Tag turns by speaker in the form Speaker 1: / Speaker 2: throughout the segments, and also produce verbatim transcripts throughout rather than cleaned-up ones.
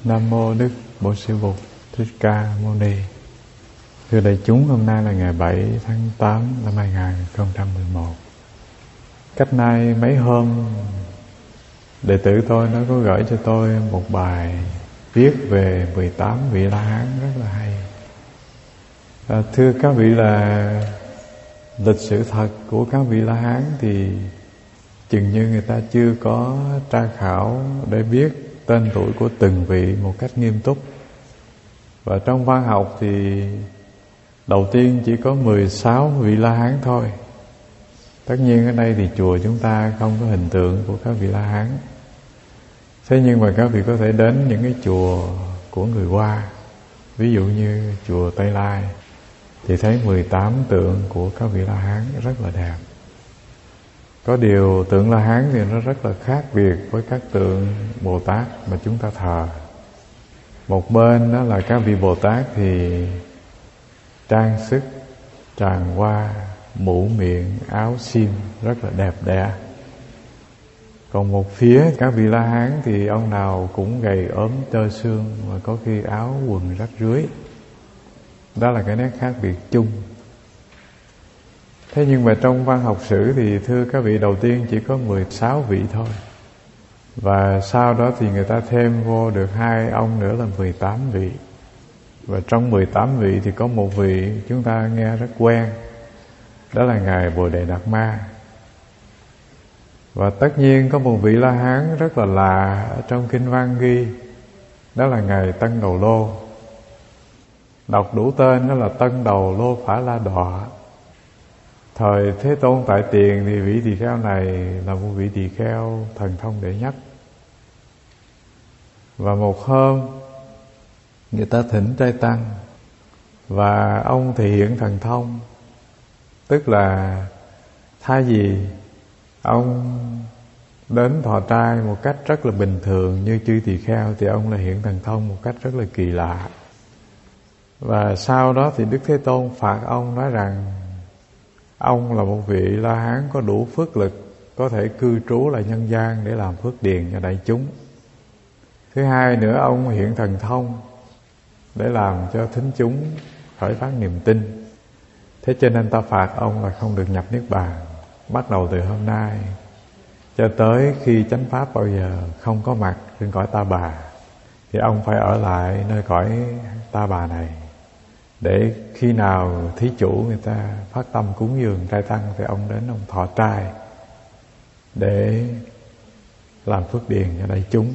Speaker 1: Nam mô Đức Bổn Sư Bụt Thích Ca Mâu Ni. Thưa đại chúng, hôm nay là ngày bảy tháng tám năm hai nghìn không trăm mười một. Cách nay mấy hôm, đệ tử tôi nó có gửi cho tôi một bài viết về mười tám vị La Hán rất là hay. À, thưa các vị, là lịch sử thật của các vị La Hán thì chừng như người ta chưa có tra khảo để biết tên tuổi của từng vị một cách nghiêm túc. Và trong văn học thì đầu tiên chỉ có mười sáu vị La Hán thôi. Tất nhiên ở đây thì chùa chúng ta không có hình tượng của các vị La Hán. Thế nhưng mà các vị có thể đến những cái chùa của người Hoa, ví dụ như chùa Tây Lai, thì thấy mười tám tượng của các vị La Hán rất là đẹp. Có điều tượng La Hán thì nó rất là khác biệt với các tượng Bồ Tát mà chúng ta thờ. Một bên đó là các vị Bồ Tát thì trang sức tràng hoa, mũ miệng, áo xiêm rất là đẹp đẽ. Còn một phía các vị La Hán thì ông nào cũng gầy ốm tơ xương, mà có khi áo quần rách rưới. Đó là cái nét khác biệt chung. Thế nhưng mà trong văn học sử thì thưa các vị, đầu tiên chỉ có mười sáu vị thôi. Và sau đó thì người ta thêm vô được hai ông nữa là mười tám vị. Và trong mười tám vị thì có một vị chúng ta nghe rất quen, đó là Ngài Bồ Đề Đạt Ma. Và tất nhiên có một vị La Hán rất là lạ ở trong kinh văn ghi, đó là Ngài Tân Đầu Lô. Đọc đủ tên đó là Tân Đầu Lô Phả La Đọa. Thời Thế Tôn tại tiền thì vị tỳ kheo này là một vị tỳ kheo thần thông đệ nhất. Và một hôm người ta thỉnh trai tăng, và ông thể hiện thần thông. Tức là thay vì ông đến thọ trai một cách rất là bình thường như chư tỳ kheo, thì ông là hiện thần thông một cách rất là kỳ lạ. Và sau đó thì Đức Thế Tôn phạt ông, nói rằng ông là một vị La Hán có đủ phước lực, có thể cư trú lại nhân gian để làm phước điền cho đại chúng. Thứ hai nữa, ông hiện thần thông để làm cho thính chúng khởi phát niềm tin. Thế cho nên ta phạt ông là không được nhập Niết Bàn, bắt đầu từ hôm nay cho tới khi chánh pháp bao giờ không có mặt trên cõi Ta Bà, thì ông phải ở lại nơi cõi Ta Bà này, để khi nào thí chủ người ta phát tâm cúng dường trai tăng thì ông đến ông thọ trai để làm phước điền cho đại chúng.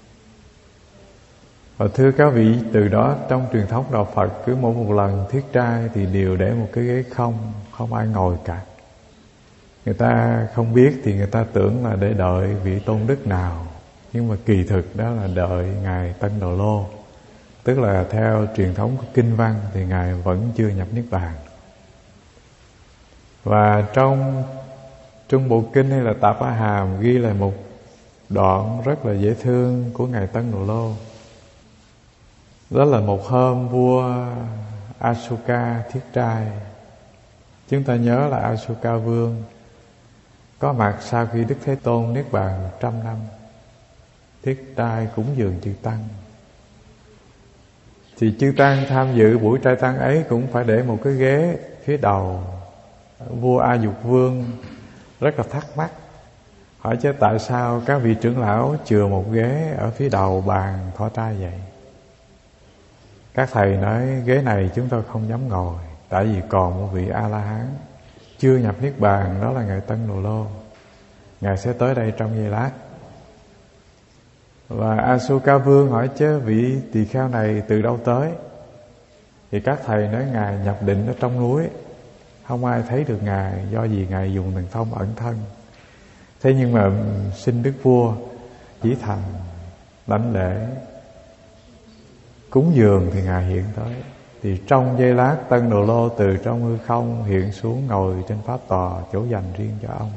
Speaker 1: Và thưa các vị, từ đó trong truyền thống đạo Phật, cứ mỗi một lần thiết trai thì đều để một cái ghế không, không ai ngồi cả. Người ta không biết thì người ta tưởng là để đợi vị tôn đức nào, nhưng mà kỳ thực đó là đợi Ngài Tân Đầu Lô. Tức là theo truyền thống của kinh văn thì Ngài vẫn chưa nhập Niết Bàn. Và trong Trung Bộ Kinh hay là Tạp A Hàm ghi là một đoạn rất là dễ thương của Ngài Tân Đầu Lô. Đó là một hôm vua Asoka thiết trai. Chúng ta nhớ là Asoka Vương có mặt sau khi Đức Thế Tôn Niết Bàn một trăm năm, thiết trai cúng dường chư tăng. Thì chư tăng tham dự buổi trai tăng ấy cũng phải để một cái ghế phía đầu. Vua A Dục Vương rất là thắc mắc, hỏi chứ tại sao các vị trưởng lão chừa một ghế ở phía đầu bàn thọ trai vậy? Các thầy nói ghế này chúng tôi không dám ngồi, tại vì còn một vị A-la-hán chưa nhập Niết Bàn, đó là Ngài Tân Đầu Lô. Ngài sẽ tới đây trong giây lát. Và Asoka Vương hỏi chứ vị tỳ kheo này từ đâu tới? Thì các thầy nói Ngài nhập định ở trong núi, không ai thấy được Ngài, do vì Ngài dùng thần thông ẩn thân. Thế nhưng mà xin Đức Vua chỉ thành lãnh lễ cúng dường thì Ngài hiện tới. Thì trong giây lát Tân Đầu Lô từ trong hư không hiện xuống, ngồi trên pháp tòa, chỗ dành riêng cho ông.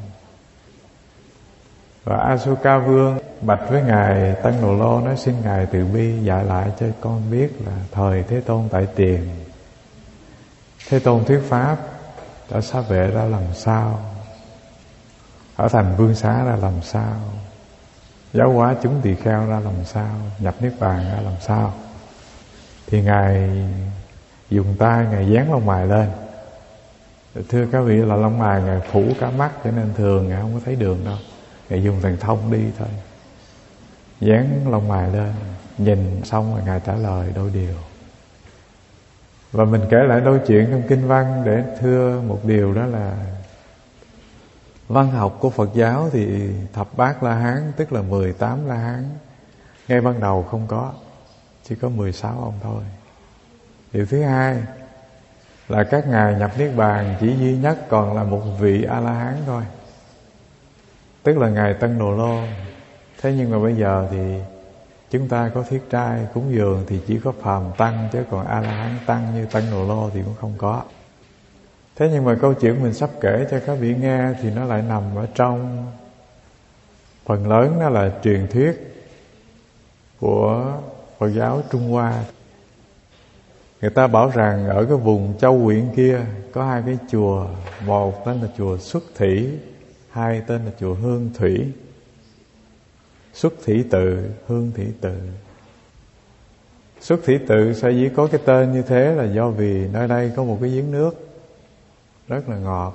Speaker 1: Và Asoka Vương bạch với Ngài Tân Đầu Lô, nói xin Ngài từ bi dạy lại cho con biết là thời Thế Tôn tại tiền, Thế Tôn thuyết pháp ở Xá Vệ ra làm sao, ở thành Vương Xá ra làm sao, giáo hóa chúng tỳ kheo ra làm sao, nhập niết bàn ra làm sao. Thì Ngài dùng tay Ngài dán lông mày lên. Thưa các vị, là lông mày Ngài phủ cả mắt, cho nên thường Ngài không có thấy đường đâu. Ngài dùng thần thông đi thôi. Dán lông mày lên, nhìn xong rồi Ngài trả lời đôi điều. Và mình kể lại đôi chuyện trong kinh văn để thưa một điều, đó là văn học của Phật giáo thì thập bát La Hán, tức là mười tám La Hán, ngay ban đầu không có, chỉ có mười sáu ông thôi. Điều thứ hai là các ngài nhập niết bàn chỉ duy nhất còn là một vị A-la-hán thôi, tức là ngài Tân Đồ Lô. Thế nhưng mà bây giờ thì chúng ta có thiết trai cúng dường thì chỉ có phàm tăng, chứ còn A-la-hán tăng như Tân Đồ Lô thì cũng không có. Thế nhưng mà câu chuyện mình sắp kể cho các vị nghe thì nó lại nằm ở trong, phần lớn nó là truyền thuyết của Phật giáo Trung Hoa. Người ta bảo rằng ở cái vùng Châu Quyện kia có hai cái chùa, một tên là chùa Xuất Thủy, hai tên là chùa Hương Thủy. Xuất Thủy Tự, Hương Thủy Tự. Xuất Thủy Tự sở dĩ có cái tên như thế là do vì nơi đây có một cái giếng nước rất là ngọt.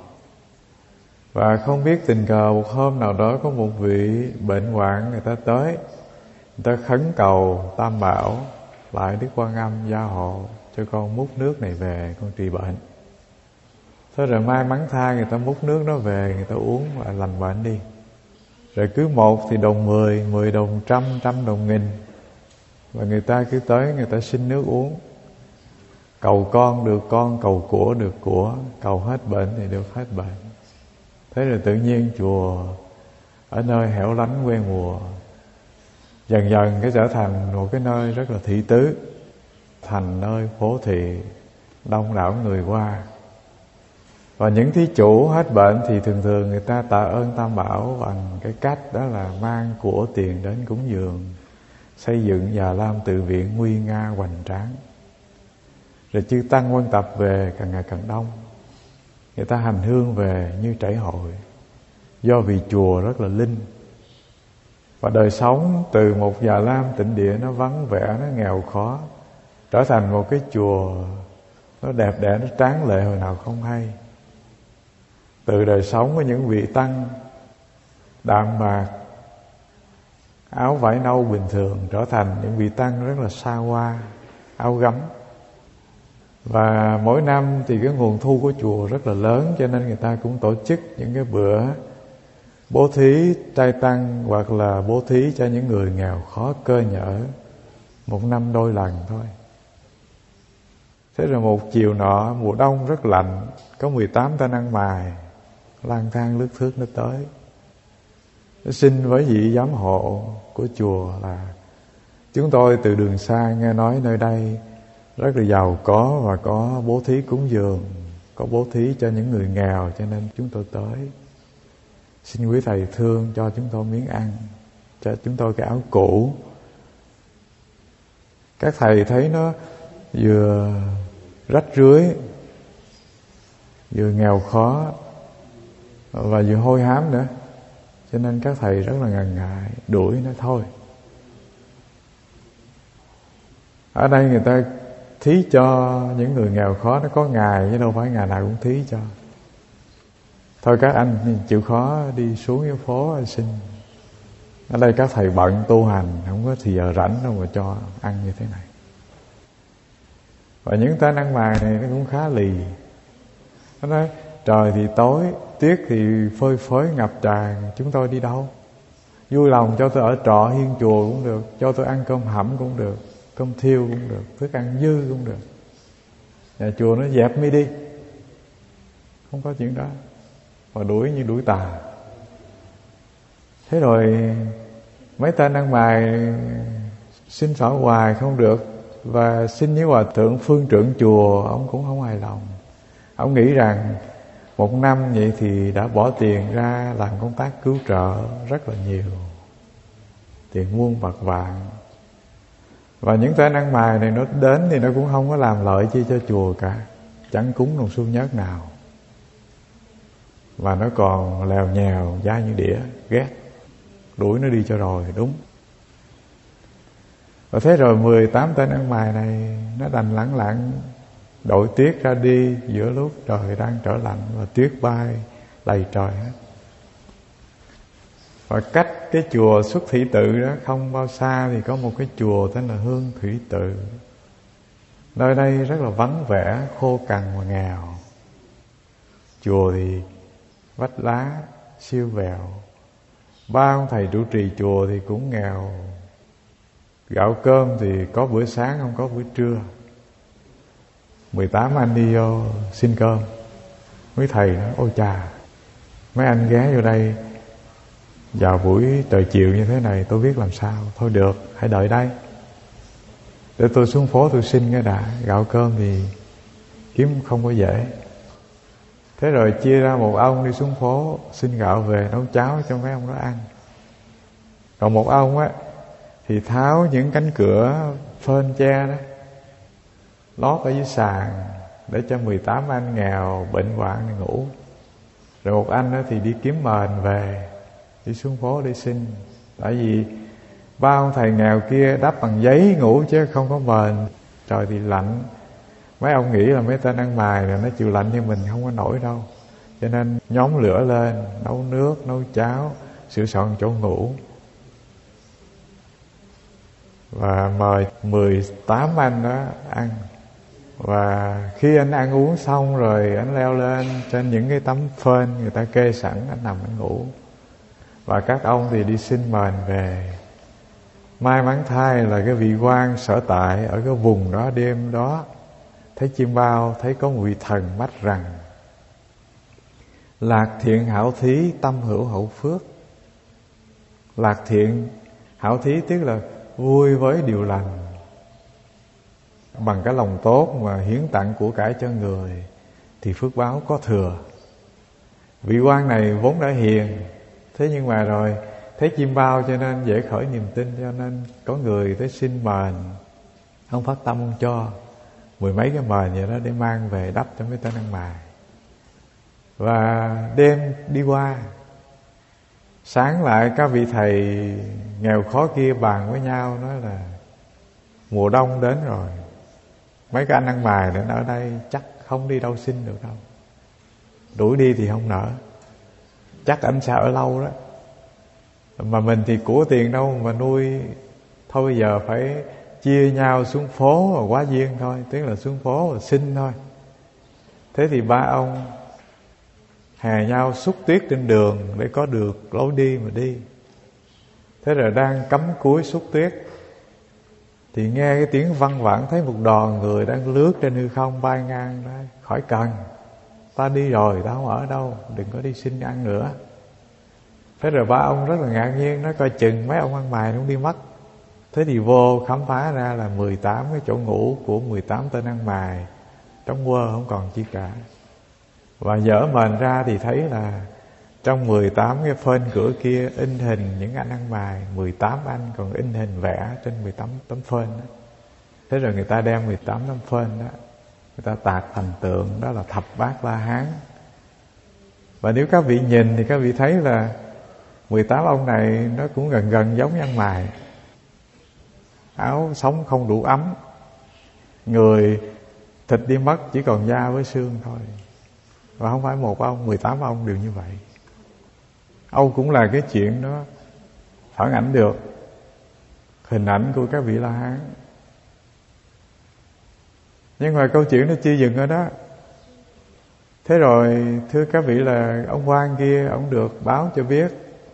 Speaker 1: Và không biết tình cờ một hôm nào đó có một vị bệnh hoạn, người ta tới, người ta khấn cầu Tam Bảo lại Đức Quan Âm gia hộ cho con múc nước này về, con trị bệnh. Thế rồi may mắn thay người ta múc nước đó về, người ta uống và lành bệnh đi. Rồi cứ một thì đồng mười, mười đồng trăm, trăm đồng nghìn. Và người ta cứ tới, người ta xin nước uống. Cầu con được con, cầu của được của, cầu hết bệnh thì được hết bệnh. Thế rồi tự nhiên chùa ở nơi hẻo lánh quê mùa dần dần cái trở thành một cái nơi rất là thị tứ, thành nơi phố thị, đông đảo người qua. Và những thí chủ hết bệnh thì thường thường người ta tạ ơn Tam Bảo bằng cái cách đó là mang của tiền đến cúng dường, xây dựng Già Lam tự viện nguy nga hoành tráng. Rồi chư tăng quân tập về càng ngày càng đông, người ta hành hương về như trải hội, do vì chùa rất là linh. Và đời sống từ một Già Lam tịnh địa nó vắng vẻ, nó nghèo khó, trở thành một cái chùa nó đẹp đẽ, nó tráng lệ hồi nào không hay. Từ đời sống của những vị tăng đạm bạc, áo vải nâu bình thường, trở thành những vị tăng rất là xa hoa, áo gấm. Và mỗi năm thì cái nguồn thu của chùa rất là lớn, cho nên người ta cũng tổ chức những cái bữa bố thí trai tăng, hoặc là bố thí cho những người nghèo khó cơ nhỡ, một năm đôi lần thôi. Thế rồi một chiều nọ, mùa đông rất lạnh, có mười tám tên ăn mày lang thang lướt thướt nó tới, nó xin với vị giám hộ của chùa là chúng tôi từ đường xa nghe nói nơi đây rất là giàu có và có bố thí cúng dường, có bố thí cho những người nghèo, cho nên chúng tôi tới. Xin quý thầy thương cho chúng tôi miếng ăn, cho chúng tôi cái áo cũ. Các thầy thấy nó vừa rách rưới, vừa nghèo khó và vừa hôi hám nữa, cho nên các thầy rất là ngần ngại đuổi nó thôi. Ở đây người ta thí cho những người nghèo khó, nó có ngày chứ đâu phải ngày nào cũng thí cho. Thôi các anh chịu khó đi xuống cái phố anh xin. Ở đây các thầy bận tu hành, không có thì giờ rảnh đâu mà cho ăn như thế này. Và những tên ăn mày này nó cũng khá lì. Nó nói trời thì tối, tuyết thì phơi phới ngập tràn, chúng tôi đi đâu? Vui lòng cho tôi ở trọ hiên chùa cũng được, cho tôi ăn cơm hẩm cũng được, cơm thiêu cũng được, thức ăn dư cũng được. Nhà chùa nó dẹp mi đi, không có chuyện đó. Và đuổi như đuổi tà. Thế rồi mấy tên ăn mày xin xỏ hoài không được, và xin với hòa thượng phương trưởng chùa, ông cũng không hài lòng. Ông nghĩ rằng một năm vậy thì đã bỏ tiền ra làm công tác cứu trợ rất là nhiều, tiền muôn bạc vạn. Và những tên ăn mày này nó đến thì nó cũng không có làm lợi chi cho chùa cả, chẳng cúng đồng xu nhớt nào, và nó còn lèo nhèo dai như đĩa, ghét. đuổi nó đi cho rồi, đúng. Và thế rồi mười tám tên ăn mày này nó đành lẳng lặng đội tuyết ra đi giữa lúc trời đang trở lạnh và tuyết bay đầy trời hết. Và cách cái chùa Xuất Thủy Tự đó không bao xa thì có một cái chùa tên là Hương Thủy Tự. Nơi đây rất là vắng vẻ, khô cằn và nghèo. Chùa thì vách lá siêu vẹo. Ba ông thầy trụ trì chùa thì cũng nghèo. Gạo cơm thì có bữa sáng không có bữa trưa. Mười tám anh đi vô xin cơm. Mấy thầy nói: ôi chà, mấy anh ghé vô đây vào buổi trời chiều như thế này tôi biết làm sao. Thôi được, hãy đợi đây, để tôi xuống phố tôi xin cái đã. Gạo cơm thì kiếm không có dễ. Thế rồi chia ra một ông đi xuống phố xin gạo về nấu cháo cho mấy ông đó ăn. Còn một ông á thì tháo những cánh cửa phên tre đó lót ở dưới sàn để cho mười tám anh nghèo bệnh hoạn này ngủ. Rồi một anh đó thì đi kiếm mền về, đi xuống phố để xin. Tại vì ba ông thầy nghèo kia đắp bằng giấy ngủ chứ không có mền. Trời thì lạnh. Mấy ông nghĩ là mấy tên ăn mày là nó chịu lạnh, nhưng mình không có nổi đâu. Cho nên nhóm lửa lên, nấu nước, nấu cháo, sửa soạn chỗ ngủ. Và mời mười tám anh đó ăn. Và khi anh ăn uống xong rồi, anh leo lên trên những cái tấm phên người ta kê sẵn, anh nằm anh ngủ. Và các ông thì đi xin mền về. May mắn thay là cái vị quan sở tại ở cái vùng đó đêm đó thấy chim bao, thấy có một vị thần mách rằng: lạc thiện hảo thí, tâm hữu hậu phước. Lạc thiện hảo thí tức là vui với điều lành, bằng cái lòng tốt mà hiến tặng của cải cho người thì phước báo có thừa. Vị quan này vốn đã hiền, thế nhưng mà rồi thấy chim bao cho nên dễ khởi niềm tin, cho nên có người tới xin mền, ông phát tâm ông cho mười mấy cái mền vậy đó để mang về đắp cho mấy tên ăn mày. Và đêm đi qua, sáng lại các vị thầy nghèo khó kia bàn với nhau nói là mùa đông đến rồi, mấy cái anh ăn mày đến ở đây chắc không đi đâu xin được đâu, đuổi đi thì không nỡ, chắc anh sẽ ở lâu đó. Mà mình thì của tiền đâu mà nuôi, thôi bây giờ phải chia nhau xuống phố và quá duyên thôi, tức là xuống phố và xin thôi. Thế thì ba ông hè nhau xúc tuyết trên đường để có được lối đi mà đi. Thế rồi đang cắm cúi xúc tuyết thì nghe cái tiếng văng vẳng, thấy một đoàn người đang lướt trên hư không bay ngang đó. Khỏi cần, ta đi rồi, ta không ở đâu, đừng có đi xin ăn nữa. Thế rồi ba ông rất là ngạc nhiên, nói coi chừng mấy ông ăn mày nó đi mất. Thế thì vô khám phá ra là mười tám cái chỗ ngủ của mười tám tên ăn mày trống quơ không còn chi cả. Và dở mền ra thì thấy là trong mười tám cái phên cửa kia in hình những anh ăn mày, mười tám anh còn in hình vẽ trên mười tám tấm phên đó. Thế rồi người ta đem mười tám tấm phên đó, người ta tạc thành tượng, đó là thập bát La Hán. Và nếu các vị nhìn thì các vị thấy là mười tám ông này nó cũng gần gần giống như ăn mày. Áo sống không đủ ấm, người thịt đi mất, chỉ còn da với xương thôi. Và không phải một ông, mười tám ông đều như vậy. Âu cũng là cái chuyện đó phản ảnh được hình ảnh của các vị La Hán. Nhưng mà câu chuyện nó chưa dừng ở đó. Thế rồi thưa các vị là ông quan kia, ông được báo cho biết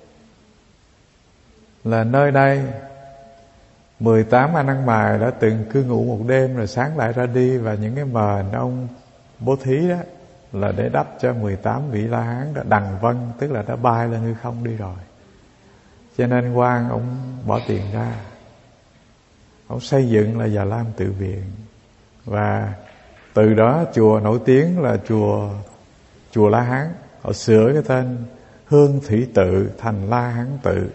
Speaker 1: là nơi đây mười tám anh ăn mày đã từng cư ngụ một đêm rồi sáng lại ra đi. Và những cái mền ông bố thí đó là để đắp cho mười tám vị La Hán đã đằng vân, tức là đã bay lên hư không đi rồi. Cho nên quan ông bỏ tiền ra, ông xây dựng là Già Lam Tự Viện. Và từ đó chùa nổi tiếng là chùa chùa La Hán. Họ sửa cái tên Hương Thủy Tự thành La Hán Tự.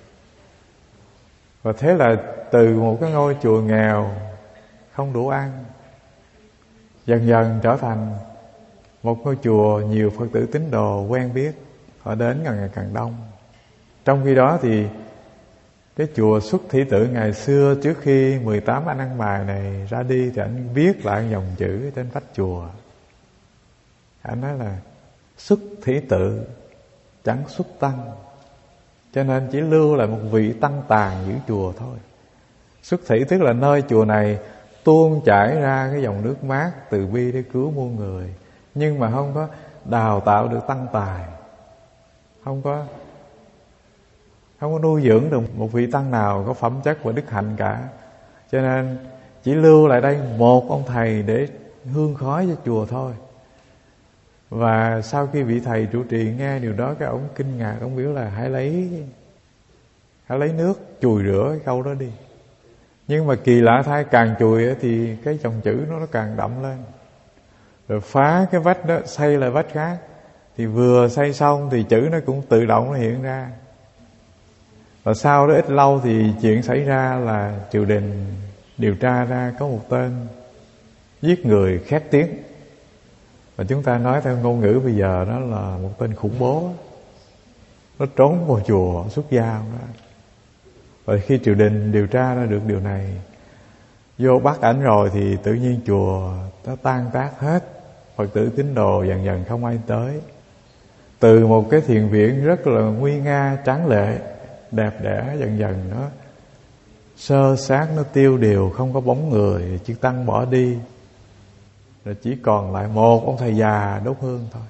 Speaker 1: Và thế là từ một cái ngôi chùa nghèo không đủ ăn, dần dần trở thành một ngôi chùa nhiều Phật tử tín đồ quen biết, họ đến càng ngày càng đông. Trong khi đó thì cái chùa Xuất Thủy Tự ngày xưa, trước khi mười tám anh ăn mày này ra đi, thì anh viết lại dòng chữ trên vách chùa. Anh nói là Xuất Thủy Tự chẳng xuất tăng, cho nên chỉ lưu lại một vị tăng tàn giữ chùa thôi. Xuất thủy tức là nơi chùa này tuôn chảy ra cái dòng nước mát từ bi để cứu muôn người, nhưng mà không có đào tạo được tăng tài, không có không có nuôi dưỡng được một vị tăng nào có phẩm chất và đức hạnh cả. Cho nên chỉ lưu lại đây một ông thầy để hương khói cho chùa thôi. Và sau khi vị thầy trụ trì nghe điều đó, cái ông kinh ngạc, ông biểu là hãy lấy hãy lấy nước chùi rửa cái câu đó đi. Nhưng mà kỳ lạ thay, càng chùi thì cái dòng chữ nó, nó càng đậm lên. Rồi phá cái vách đó, xây lại vách khác, thì vừa xây xong thì chữ nó cũng tự động nó hiện ra. Và sau đó ít lâu thì chuyện xảy ra là triều đình điều tra ra có một tên giết người khét tiếng. Và chúng ta nói theo ngôn ngữ bây giờ đó là một tên khủng bố. Nó trốn vào chùa xuất gia đó. Và khi triều đình điều tra ra được điều này, vô bắt ảnh rồi, thì tự nhiên chùa nó tan tác hết. Phật tử tín đồ dần dần không ai tới. Từ một cái thiền viện rất là nguy nga, tráng lệ, đẹp đẽ, dần dần nó sơ sát, nó tiêu điều, không có bóng người. Chư tăng bỏ đi, rồi chỉ còn lại một ông thầy già đốt hương thôi.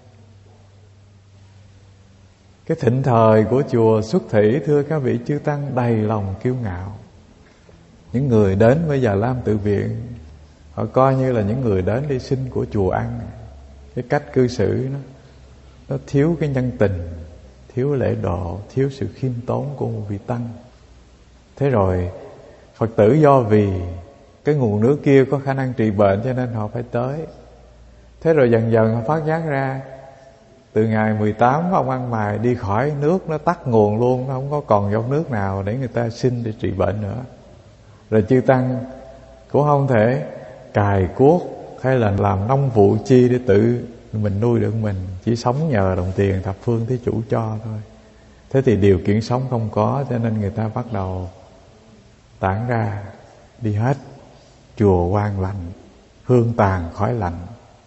Speaker 1: Cái thịnh thời của chùa Xuất Thủy, thưa các vị chư tăng, đầy lòng kiêu ngạo. Những người đến với Già Lam Tự Viện, họ coi như là những người đến đi xin của chùa ăn. Cái cách cư xử nó nó thiếu cái nhân tình, thiếu lễ độ, thiếu sự khiêm tốn của một vị tăng. Thế rồi Phật tử do vì cái nguồn nước kia có khả năng trị bệnh, cho nên họ phải tới. Thế rồi dần dần họ phát giác ra, từ ngày mười tám ông ăn mày đi khỏi, nước nó tắt nguồn luôn, nó không có còn dòng nước nào để người ta xin để trị bệnh nữa. Rồi chư tăng cũng không thể cài cuốc hay là làm nông vụ chi để tự mình nuôi được mình, chỉ sống nhờ đồng tiền thập phương thí chủ cho thôi. Thế thì điều kiện sống không có, cho nên người ta bắt đầu tản ra đi hết. Chùa quang lạnh, hương tàn khói lạnh.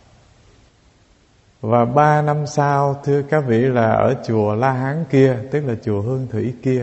Speaker 1: Và ba năm sau, thưa các vị, là ở chùa La Hán kia, tức là chùa Hương Thủy kia,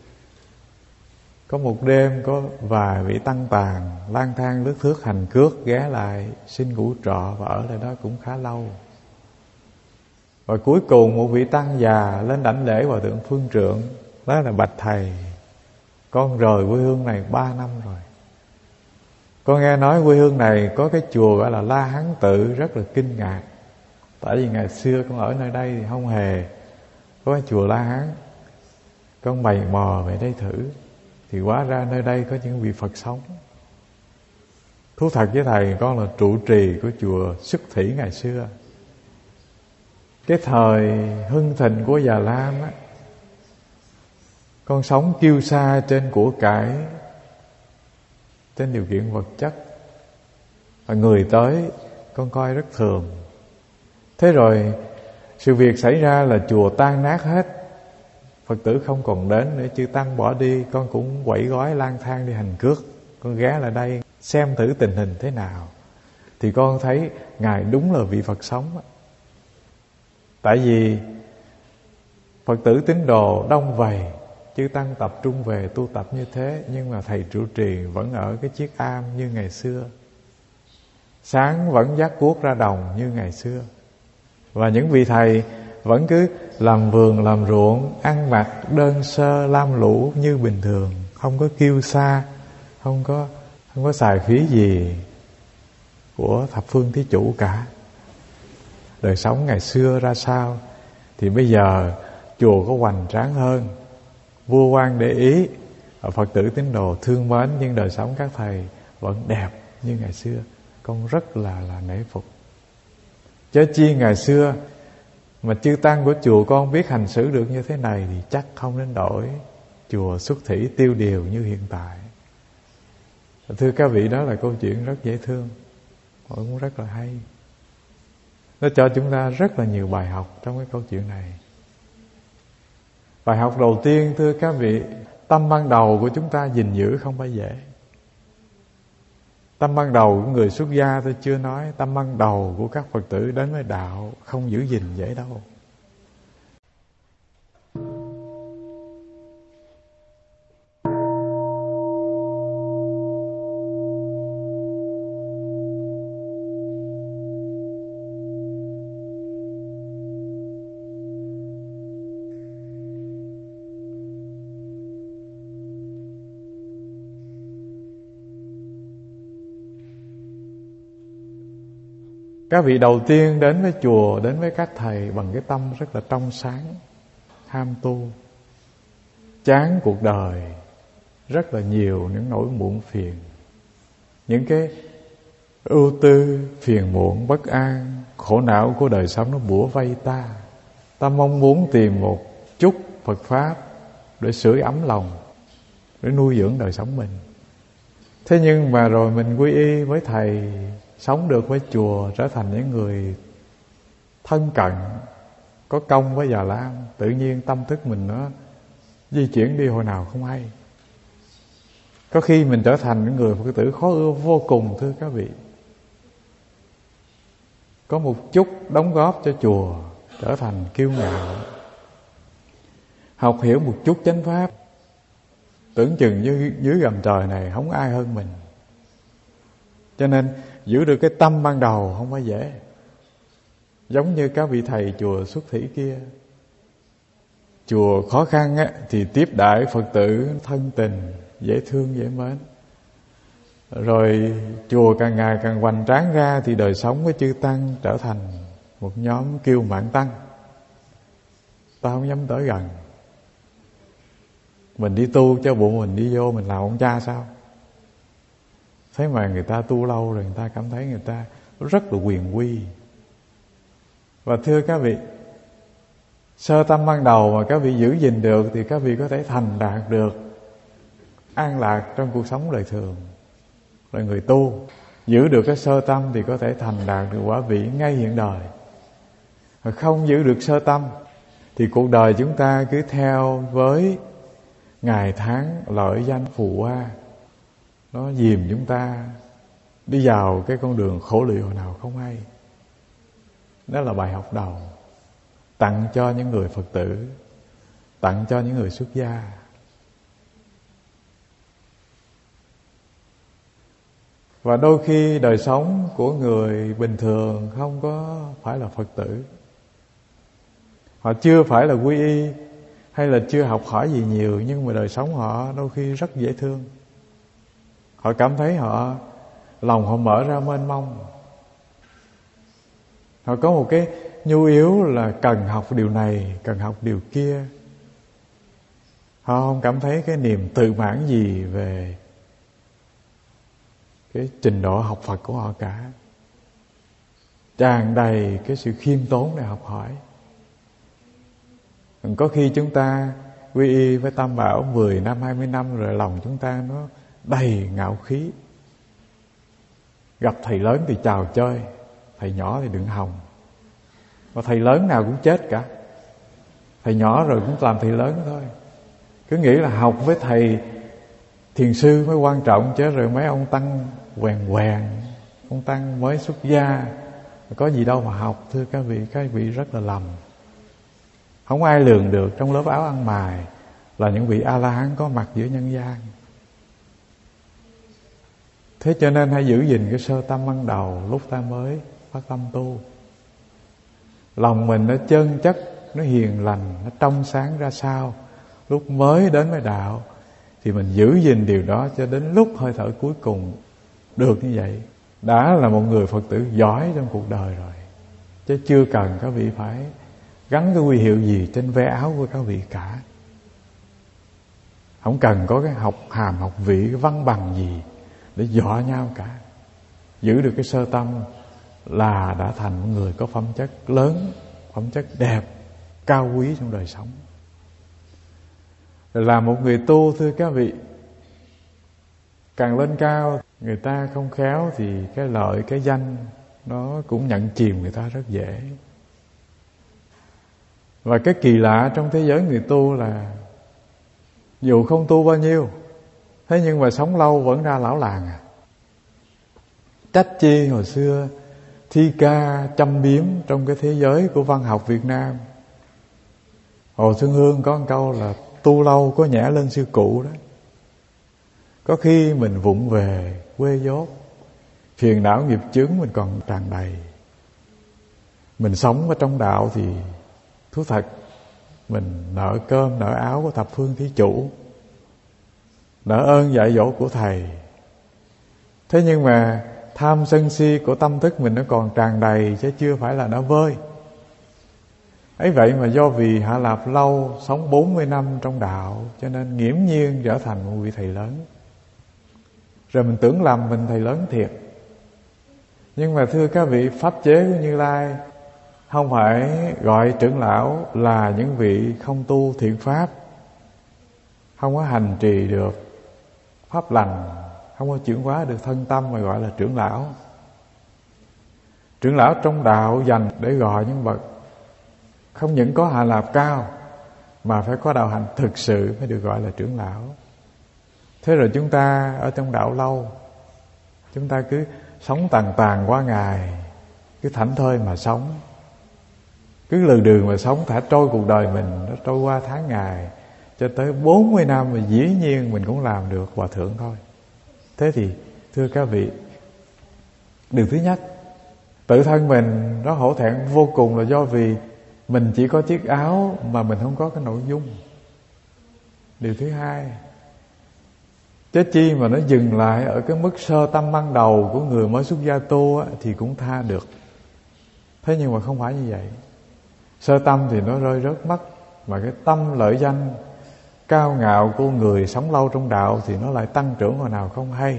Speaker 1: có một đêm có vài vị tăng tàn lang thang lướt thước hành cước ghé lại xin ngủ trọ và ở lại đó cũng khá lâu. Và cuối cùng một vị tăng già lên đảnh lễ Hòa thượng Phương Trượng, đó là: bạch thầy, con rời quê hương này ba năm rồi. Con nghe nói quê hương này có cái chùa gọi là La Hán Tự, rất là kinh ngạc. Tại vì ngày xưa con ở nơi đây thì không hề có cái chùa La Hán. Con mày mò về đây thử, thì hóa ra nơi đây có những vị Phật sống. Thú thật với thầy, con là trụ trì của chùa Xuất Thủy ngày xưa. Cái thời hưng thịnh của Già Lam á, con sống kiêu sa trên của cải, trên điều kiện vật chất, và người tới con coi rất thường. Thế rồi sự việc xảy ra là chùa tan nát hết, Phật tử không còn đến nữa, chư tăng bỏ đi. Con cũng quẩy gói lang thang đi hành cước, con ghé lại đây xem thử tình hình thế nào. Thì con thấy Ngài đúng là vị Phật sống. Tại vì Phật tử tín đồ đông vầy, chư tăng tập trung về tu tập như thế, nhưng mà thầy trụ trì vẫn ở cái chiếc am như ngày xưa, sáng vẫn vác cuốc ra đồng như ngày xưa. Và những vị thầy vẫn cứ làm vườn làm ruộng, ăn mặc đơn sơ lam lũ như bình thường, không có kiêu sa, không có không có xài phí gì của thập phương thí chủ cả. Đời sống ngày xưa ra sao thì bây giờ chùa có hoành tráng hơn, vua quan để ý, Phật tử tín đồ thương mến, nhưng đời sống các thầy vẫn đẹp như ngày xưa. Con rất là là nể phục. Chớ chi ngày xưa mà chư tăng của chùa con biết hành xử được như thế này, thì chắc không đến đổi chùa Xuất Thủy tiêu điều như hiện tại. Thưa các vị, đó là câu chuyện rất dễ thương, cũng rất là hay. Nó cho chúng ta rất là nhiều bài học trong cái câu chuyện này. Bài học đầu tiên thưa các vị, tâm ban đầu của chúng ta gìn giữ không phải dễ. Tâm ban đầu của người xuất gia tôi chưa nói, tâm ban đầu của các Phật tử đến với đạo không giữ gìn dễ đâu. Các vị đầu tiên đến với chùa, đến với các thầy bằng cái tâm rất là trong sáng, ham tu, chán cuộc đời, rất là nhiều những nỗi muộn phiền, những cái ưu tư, phiền muộn, bất an, khổ não của đời sống nó bủa vây ta. Ta mong muốn tìm một chút Phật Pháp để sưởi ấm lòng, để nuôi dưỡng đời sống mình. Thế nhưng mà rồi mình quy y với thầy, sống được với chùa, trở thành những người thân cận, có công với Già Lam, tự nhiên tâm thức mình nó di chuyển đi hồi nào không hay. Có khi mình trở thành những người Phật tử khó ưa vô cùng thưa các vị. Có một chút đóng góp cho chùa, trở thành kiêu ngạo. Học hiểu một chút chánh pháp, tưởng chừng như dưới gầm trời này không ai hơn mình. Cho nên giữ được cái tâm ban đầu không phải dễ. Giống như các vị thầy chùa Xuất Thủy kia, chùa khó khăn á, thì tiếp đãi Phật tử thân tình, dễ thương, dễ mến. Rồi chùa càng ngày càng hoành tráng ra, thì đời sống với chư tăng trở thành một nhóm kiêu mạn tăng. Ta không dám tới gần. Mình đi tu cho bụng mình đi vô, mình làm ông cha sao? Thế mà người ta tu lâu rồi, người ta cảm thấy người ta rất là quyền quy. Và thưa các vị, sơ tâm ban đầu mà các vị giữ gìn được thì các vị có thể thành đạt được an lạc trong cuộc sống đời thường. Là người tu giữ được cái sơ tâm thì có thể thành đạt được quả vị ngay hiện đời. Mà không giữ được sơ tâm thì cuộc đời chúng ta cứ theo với ngày tháng lợi danh phù hoa, nó dìm chúng ta đi vào cái con đường khổ lụy hồi nào không hay. Đó là bài học đầu, tặng cho những người Phật tử, tặng cho những người xuất gia. Và đôi khi đời sống của người bình thường không có phải là Phật tử, họ chưa phải là quy y hay là chưa học hỏi gì nhiều, nhưng mà đời sống họ đôi khi rất dễ thương. Họ cảm thấy họ lòng họ mở ra mênh mông. Họ có một cái nhu yếu là cần học điều này, cần học điều kia. Họ không cảm thấy cái niềm tự mãn gì về cái trình độ học Phật của họ cả. Tràn đầy cái sự khiêm tốn để học hỏi. Có khi chúng ta quy y với Tam Bảo mười năm, hai mươi năm rồi lòng chúng ta nó đầy ngạo khí. Gặp thầy lớn thì chào chơi, thầy nhỏ thì đừng hòng. Và thầy lớn nào cũng chết cả. Thầy nhỏ rồi cũng làm thầy lớn thôi. Cứ nghĩ là học với thầy thiền sư mới quan trọng, chứ rồi mấy ông tăng quèn quèn, ông tăng mới xuất gia, có gì đâu mà học. Thưa các vị, các vị rất là lầm. Không ai lường được trong lớp áo ăn mài là những vị A-la-hán có mặt giữa nhân gian. Thế cho nên hãy giữ gìn cái sơ tâm ban đầu lúc ta mới phát tâm tu. Lòng mình nó chân chất, nó hiền lành, nó trong sáng ra sao lúc mới đến với đạo, thì mình giữ gìn điều đó cho đến lúc hơi thở cuối cùng. Được như vậy đã là một người Phật tử giỏi trong cuộc đời rồi. Chứ chưa cần các vị phải gắn cái huy hiệu gì trên ve áo của các vị cả. Không cần có cái học hàm, học vị, cái văn bằng gì để dọa nhau cả. Giữ được cái sơ tâm là đã thành một người có phẩm chất lớn, phẩm chất đẹp, cao quý trong đời sống. Là một người tu, thưa các vị, càng lên cao, người ta không khéo thì cái lợi, cái danh nó cũng nhận chìm người ta rất dễ. Và cái kỳ lạ trong thế giới người tu là dù không tu bao nhiêu, thế nhưng mà sống lâu vẫn ra lão làng à. Trách chi hồi xưa thi ca châm biếm trong cái thế giới của văn học Việt Nam. Hồ Xuân Hương có một câu là tu lâu có nhẽ lên sư cụ đó. Có khi mình vụng về quê dốt, phiền não nghiệp chướng mình còn tràn đầy. Mình sống ở trong đạo thì thú thật, mình nợ cơm nợ áo của thập phương thí chủ, nợ ơn dạy dỗ của thầy. Thế nhưng mà tham sân si của tâm thức mình nó còn tràn đầy, chứ chưa phải là nó vơi. Ấy vậy mà do vì Hạ Lạp lâu sống bốn mươi năm trong đạo, cho nên nghiễm nhiên trở thành một vị thầy lớn. Rồi mình tưởng lầm mình thầy lớn thiệt. Nhưng mà thưa các vị, pháp chế của Như Lai không phải gọi trưởng lão là những vị không tu thiện pháp, không có hành trì được pháp lành, không có chuyển hóa được thân tâm mà gọi là trưởng lão. Trưởng lão trong đạo dành để gọi những bậc không những có hạ lạp cao mà phải có đạo hạnh thực sự mới được gọi là trưởng lão. Thế rồi chúng ta ở trong đạo lâu, chúng ta cứ sống tàn tàn qua ngày, cứ thảnh thơi mà sống, cứ lừ đường mà sống, thả trôi cuộc đời mình, nó trôi qua tháng ngày, cho tới bốn mươi năm mà dĩ nhiên mình cũng làm được hòa thượng thôi. Thế thì thưa các vị, điều thứ nhất, tự thân mình nó hổ thẹn vô cùng là do vì mình chỉ có chiếc áo mà mình không có cái nội dung. Điều thứ hai, chứ chi mà nó dừng lại ở cái mức sơ tâm ban đầu của người mới xuất gia tu á, thì cũng tha được. Thế nhưng mà không phải như vậy. Sơ tâm thì nó rơi rớt mất, mà cái tâm lợi danh cao ngạo của người sống lâu trong đạo thì nó lại tăng trưởng hồi nào không hay.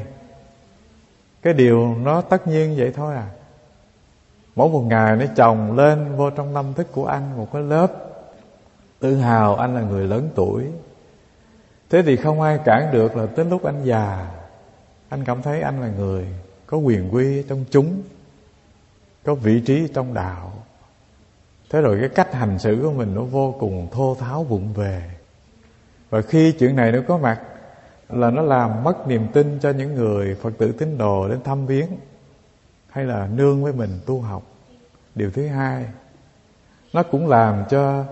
Speaker 1: Cái điều nó tất nhiên vậy thôi à. Mỗi một ngày nó chồng lên vô trong tâm thức của anh một cái lớp tự hào anh là người lớn tuổi. Thế thì không ai cản được là tới lúc anh già, anh cảm thấy anh là người có quyền quy trong chúng, có vị trí trong đạo. Thế rồi cái cách hành xử của mình nó vô cùng thô tháo vụng về. Và khi chuyện này nó có mặt là nó làm mất niềm tin cho những người Phật tử tín đồ đến thăm viếng hay là nương với mình tu học. Điều thứ hai, nó cũng làm cho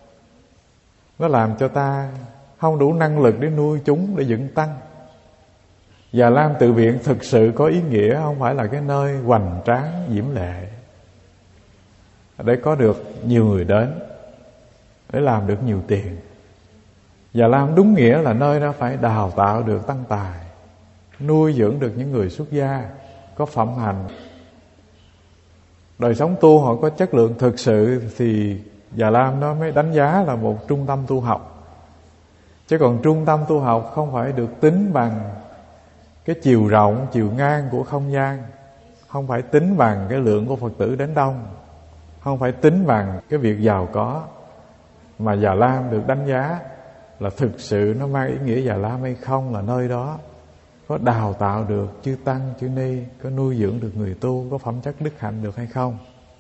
Speaker 1: Nó làm cho ta không đủ năng lực để nuôi chúng, để dựng tăng. Già Lam Tự Viện thực sự có ý nghĩa, không phải là cái nơi hoành tráng diễm lệ để có được nhiều người đến, để làm được nhiều tiền. Già Lam đúng nghĩa là nơi đó phải đào tạo được tăng tài, nuôi dưỡng được những người xuất gia có phẩm hành, đời sống tu họ có chất lượng thực sự, thì Già Lam nó mới đánh giá là một trung tâm tu học. Chứ còn trung tâm tu học không phải được tính bằng cái chiều rộng, chiều ngang của không gian, không phải tính bằng cái lượng của Phật tử đến đông, không phải tính bằng cái việc giàu có, mà Già Lam được đánh giá là thực sự nó mang ý nghĩa Già Lam hay không, là nơi đó có đào tạo được chư tăng, chư ni, có nuôi dưỡng được người tu, có phẩm chất đức hạnh được hay không.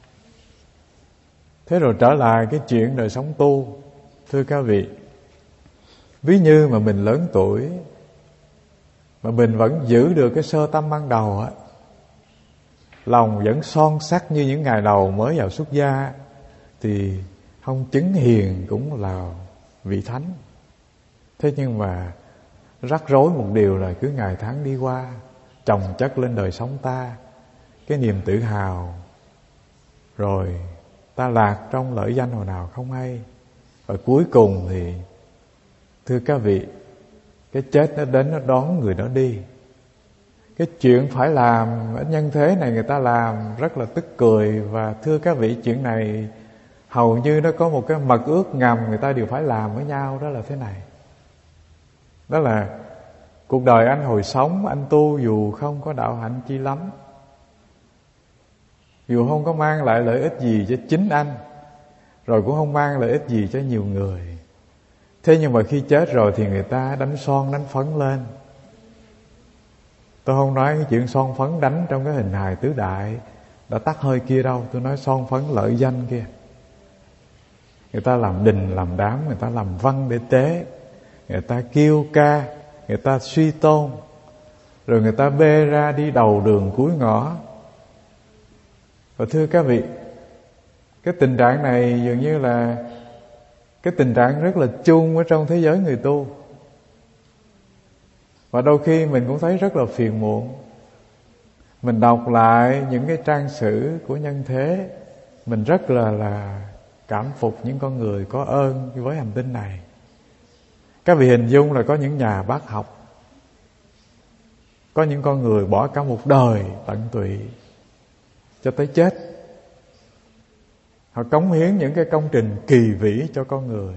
Speaker 1: Thế rồi trở lại cái chuyện đời sống tu, thưa các vị, ví như mà mình lớn tuổi mà mình vẫn giữ được cái sơ tâm ban đầu á, lòng vẫn son sắc như những ngày đầu mới vào xuất gia, thì không chứng hiền cũng là vị thánh. Thế nhưng mà rắc rối một điều là cứ ngày tháng đi qua, chồng chất lên đời sống ta cái niềm tự hào, rồi ta lạc trong lợi danh hồi nào không hay. Và cuối cùng thì thưa các vị, cái chết nó đến, nó đón người đó đi. Cái chuyện phải làm ở nhân thế này người ta làm rất là tức cười. Và thưa các vị, chuyện này hầu như nó có một cái mật ước ngầm người ta đều phải làm với nhau. Đó là thế này, đó là cuộc đời anh hồi sống, anh tu dù không có đạo hạnh chi lắm, dù không có mang lại lợi ích gì cho chính anh, rồi cũng không mang lợi ích gì cho nhiều người. Thế nhưng mà khi chết rồi thì người ta đánh son đánh phấn lên. Tôi không nói cái chuyện son phấn đánh trong cái hình hài tứ đại đã tắt hơi kia đâu. Tôi nói son phấn lợi danh kia. người ta làm đình làm đám, người ta làm văn để tế, người ta kêu ca, người ta suy tôn, rồi người ta bê ra đi đầu đường cuối ngõ. Và thưa các vị, cái tình trạng này dường như là cái tình trạng rất là chung ở trong thế giới người tu. Và đôi khi mình cũng thấy rất là phiền muộn. Mình đọc lại những cái trang sử của nhân thế, mình rất là là cảm phục những con người có ơn với hành tinh này. Các vị hình dung là có những nhà bác học, có những con người bỏ cả một đời tận tụy cho tới chết. Họ cống hiến những cái công trình kỳ vĩ cho con người,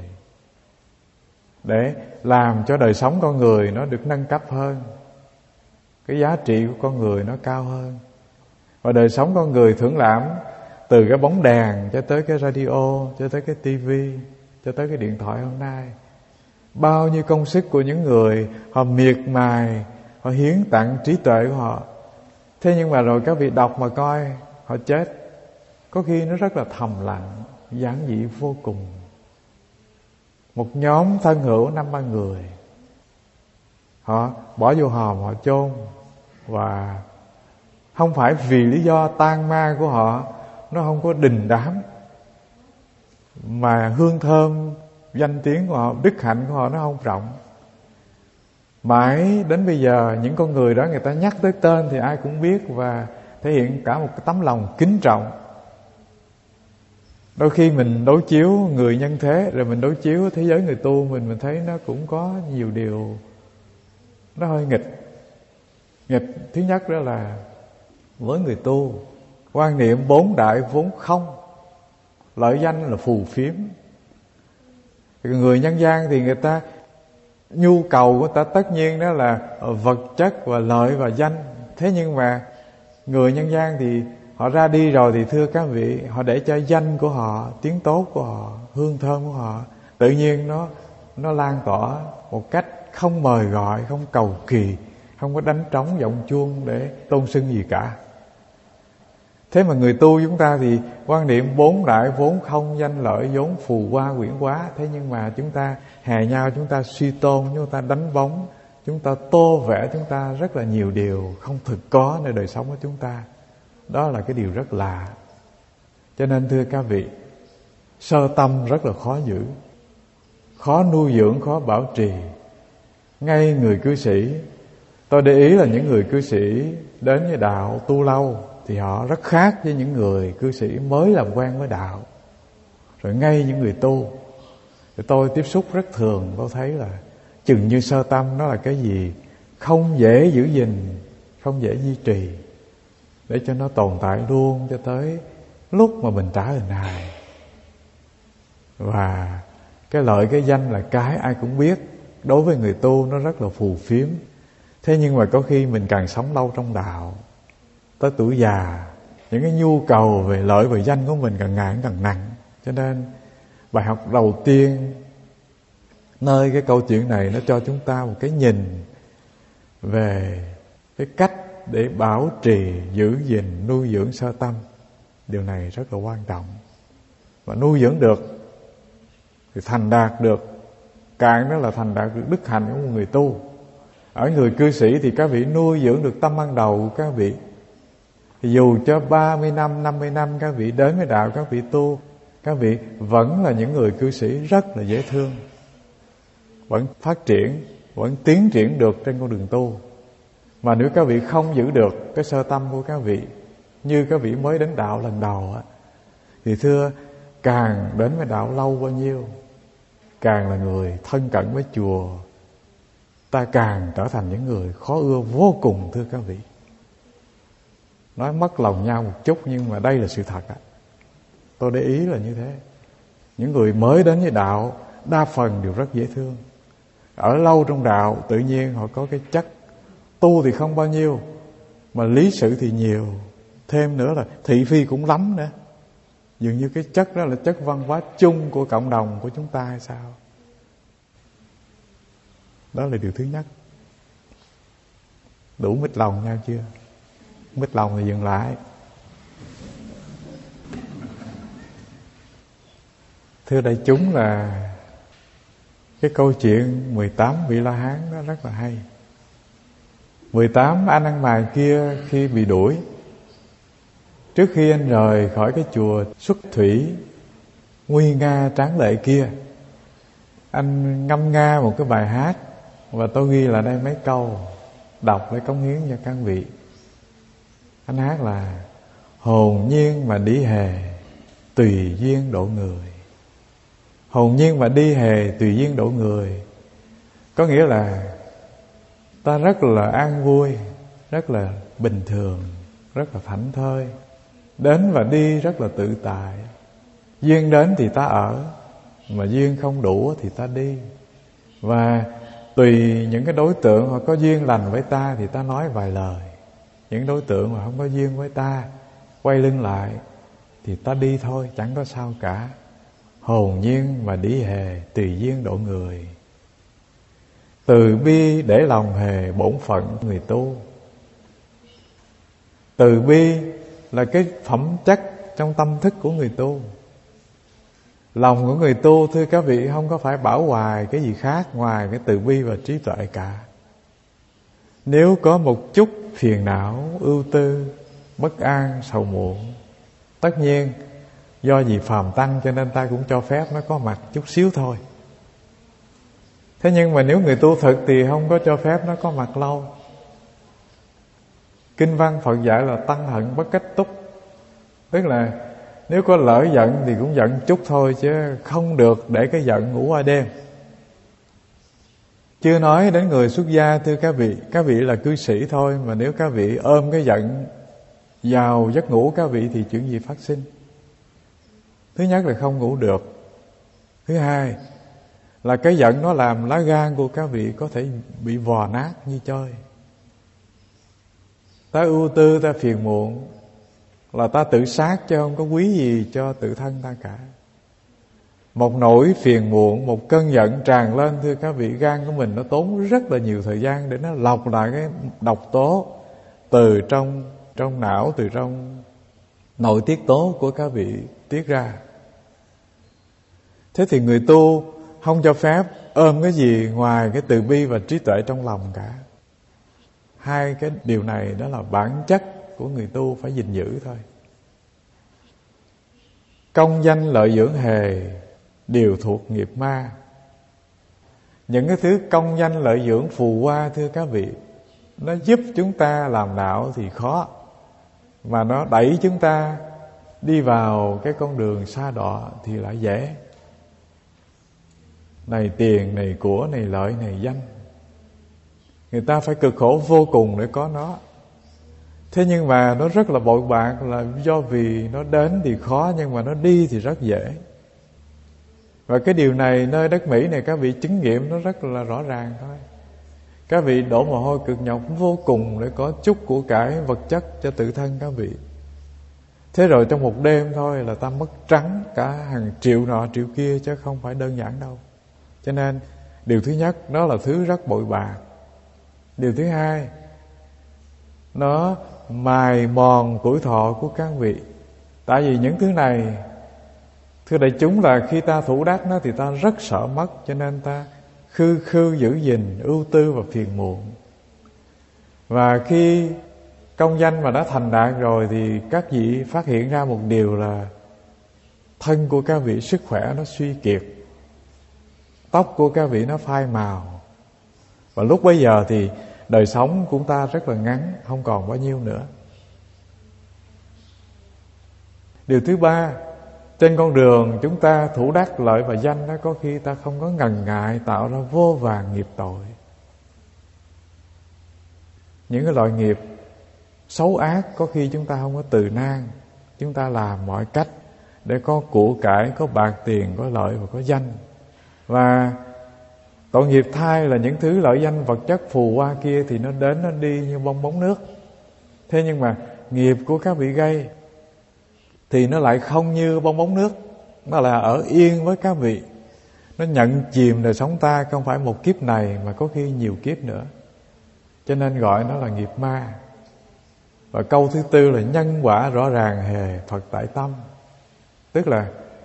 Speaker 1: để làm cho đời sống con người nó được nâng cấp hơn, cái giá trị của con người nó cao hơn. Và đời sống con người thưởng lãm từ cái bóng đèn cho tới cái radio, cho tới cái tivi, cho tới cái điện thoại hôm nay. Bao nhiêu công sức của những người, họ miệt mài, họ hiến tặng trí tuệ của họ. Thế nhưng mà rồi các vị đọc mà coi, họ chết, có khi nó rất là thầm lặng, giản dị vô cùng. Một nhóm thân hữu năm ba người, họ bỏ vô hòm, họ chôn. Và không phải vì lý do tang ma của họ nó không có đình đám, mà hương thơm danh tiếng của họ, đức hạnh của họ nó không rộng. Mãi đến bây giờ những con người đó người ta nhắc tới tên thì ai cũng biết, và thể hiện cả một cái tấm lòng kính trọng. Đôi khi mình đối chiếu người nhân thế, rồi mình đối chiếu thế giới người tu, mình mình thấy nó cũng có nhiều điều nó hơi nghịch. Nghịch thứ nhất đó là với người tu, quan niệm bốn đại vốn không, lợi danh là phù phiếm. Người nhân gian thì người ta nhu cầu của người ta tất nhiên đó là vật chất và lợi và danh. Thế nhưng mà người nhân gian thì họ ra đi rồi thì thưa các vị, họ để cho danh của họ, tiếng tốt của họ, hương thơm của họ tự nhiên nó nó lan tỏa một cách không mời gọi, không cầu kỳ, không có đánh trống giọng chuông để tôn xưng gì cả. Thế mà người tu chúng ta thì quan niệm bốn đại vốn không, danh lợi vốn phù hoa quyển quá. Thế nhưng mà chúng ta hè nhau, chúng ta suy tôn, chúng ta đánh bóng, chúng ta tô vẽ, chúng ta rất là nhiều điều không thực có nơi đời sống của chúng ta. Đó là cái điều rất lạ. Cho nên thưa các vị, sơ tâm rất là khó giữ, khó nuôi dưỡng, khó bảo trì. Ngay người cư sĩ, tôi để ý là những người cư sĩ đến với đạo tu lâu thì họ rất khác với những người cư sĩ mới làm quen với đạo. Rồi ngay những người tu thì tôi tiếp xúc rất thường, tôi thấy là chừng như sơ tâm nó là cái gì không dễ giữ gìn, không dễ duy trì, để cho nó tồn tại luôn cho tới lúc mà mình trả hình hài. Và cái lợi cái danh là cái ai cũng biết, đối với người tu nó rất là phù phiếm. Thế nhưng mà có khi mình càng sống lâu trong đạo, tới tuổi già, những cái nhu cầu về lợi và danh của mình càng ngày càng nặng. Cho nên bài học đầu tiên nơi cái câu chuyện này nó cho chúng ta một cái nhìn về cái cách để bảo trì, giữ gìn, nuôi dưỡng sơ tâm. Điều này rất là quan trọng. Và nuôi dưỡng được thì thành đạt được, càng đó là thành đạt được đức hạnh của một người tu. Ở người cư sĩ thì các vị nuôi dưỡng được tâm ban đầu của các vị. Thì dù cho ba mươi năm, năm mươi năm các vị đến với đạo, các vị tu, các vị vẫn là những người cư sĩ rất là dễ thương, vẫn phát triển, vẫn tiến triển được trên con đường tu. Mà nếu các vị không giữ được cái sơ tâm của các vị, như các vị mới đến đạo lần đầu á, thì thưa, càng đến với đạo lâu bao nhiêu, càng là người thân cận với chùa, ta càng trở thành những người khó ưa vô cùng, thưa các vị. Nói mất lòng nhau một chút, nhưng mà đây là sự thật á. Tôi để ý là như thế. Những người mới đến với đạo đa phần đều rất dễ thương. Ở lâu trong đạo tự nhiên họ có cái chất tu thì không bao nhiêu, mà lý sự thì nhiều. Thêm nữa là thị phi cũng lắm nữa. Dường như cái chất đó là chất văn hóa chung của cộng đồng của chúng ta hay sao? Đó là điều thứ nhất. Đủ mít lòng nhau chưa? Mít lòng thì dừng lại. Thưa đại chúng, là cái câu chuyện mười tám vị La Hán đó rất là hay. Mười tám anh ăn mày kia khi bị đuổi, trước khi anh rời khỏi cái chùa Xuất Thủy nguy nga tráng lệ kia, anh ngâm nga một cái bài hát, và tôi ghi là đây mấy câu đọc để cống hiến cho các vị. Anh hát là: hồn nhiên mà đi hề, tùy duyên độ người. Hồn nhiên mà đi hề, tùy duyên độ người, có nghĩa là ta rất là an vui, rất là bình thường, rất là thảnh thơi, đến và đi rất là tự tại. Duyên đến thì ta ở, mà duyên không đủ thì ta đi. Và tùy những cái đối tượng mà có duyên lành với ta thì ta nói vài lời. Những đối tượng mà không có duyên với ta, quay lưng lại thì ta đi thôi, chẳng có sao cả. Hồn nhiên mà đi hề, tùy duyên độ người. Từ bi để lòng hề, bổn phận người tu. Từ bi là cái phẩm chất trong tâm thức của người tu. Lòng của người tu, thưa các vị, không có phải bảo hoài cái gì khác ngoài cái từ bi và trí tuệ cả. Nếu có một chút phiền não, ưu tư, bất an, sầu muộn, tất nhiên do vì phàm tăng cho nên ta cũng cho phép nó có mặt chút xíu thôi. Thế nhưng mà nếu người tu thực thì không có cho phép nó có mặt lâu. Kinh văn Phật dạy là tăng hận bất cách túc, tức là nếu có lỡ giận thì cũng giận chút thôi, chứ không được để cái giận ngủ qua đêm. Chưa nói đến người xuất gia, thưa các vị, các vị là cư sĩ thôi, mà nếu các vị ôm cái giận vào giấc ngủ các vị thì chuyện gì phát sinh? Thứ nhất là không ngủ được. Thứ hai là cái giận nó làm lá gan của các vị có thể bị vò nát như chơi. Ta ưu tư, ta phiền muộn là ta tự sát, chứ không có quý gì cho tự thân ta cả. Một nỗi phiền muộn, một cơn giận tràn lên, thưa các vị, gan của mình nó tốn rất là nhiều thời gian để nó lọc lại cái độc tố từ trong trong não, từ trong nội tiết tố của các vị tiết ra. Thế thì người tu không cho phép ôm cái gì ngoài cái từ bi và trí tuệ trong lòng cả. Hai cái điều này đó là bản chất của người tu phải gìn giữ thôi. Công danh lợi dưỡng hề, đều thuộc nghiệp ma. Những cái thứ công danh lợi dưỡng phù hoa, thưa các vị, nó giúp chúng ta làm đạo thì khó, mà nó đẩy chúng ta đi vào cái con đường xa đọa thì lại dễ. Này tiền, này của, này lợi, này danh, người ta phải cực khổ vô cùng để có nó. Thế nhưng mà nó rất là bội bạc, là do vì nó đến thì khó, nhưng mà nó đi thì rất dễ. Và cái điều này nơi đất Mỹ này các vị chứng nghiệm nó rất là rõ ràng thôi. Các vị đổ mồ hôi cực nhọc vô cùng để có chút của cải vật chất cho tự thân các vị. Thế rồi trong một đêm thôi là ta mất trắng cả hàng triệu nọ triệu kia, chứ không phải đơn giản đâu. Cho nên điều thứ nhất, đó là thứ rất bội bạc. Điều thứ hai, nó mài mòn tuổi thọ của các vị. Tại vì những thứ này, thưa đại chúng, là khi ta thủ đắc nó thì ta rất sợ mất, cho nên ta khư khư giữ gìn, ưu tư và phiền muộn. Và khi công danh mà đã thành đạt rồi thì các vị phát hiện ra một điều là thân của các vị, sức khỏe nó suy kiệt, tóc của các vị nó phai màu. Và lúc bấy giờ thì đời sống của ta rất là ngắn, không còn bao nhiêu nữa. Điều thứ ba, trên con đường chúng ta thủ đắc lợi và danh đó, có khi ta không có ngần ngại tạo ra vô vàn nghiệp tội. Những cái loại nghiệp xấu ác có khi chúng ta không có từ nan, chúng ta làm mọi cách để có của cải, có bạc tiền, có lợi và có danh. Và tội nghiệp thai là những thứ lợi danh vật chất phù hoa kia thì nó đến nó đi như bong bóng nước. Thế nhưng mà nghiệp của các vị gây thì nó lại không như bong bóng nước, nó là ở yên với các vị. Nó nhận chìm đời sống ta, không phải một kiếp này mà có khi nhiều kiếp nữa. Cho nên gọi nó là nghiệp ma. Và câu thứ tư là nhân quả rõ ràng hề Phật tại tâm. Tức là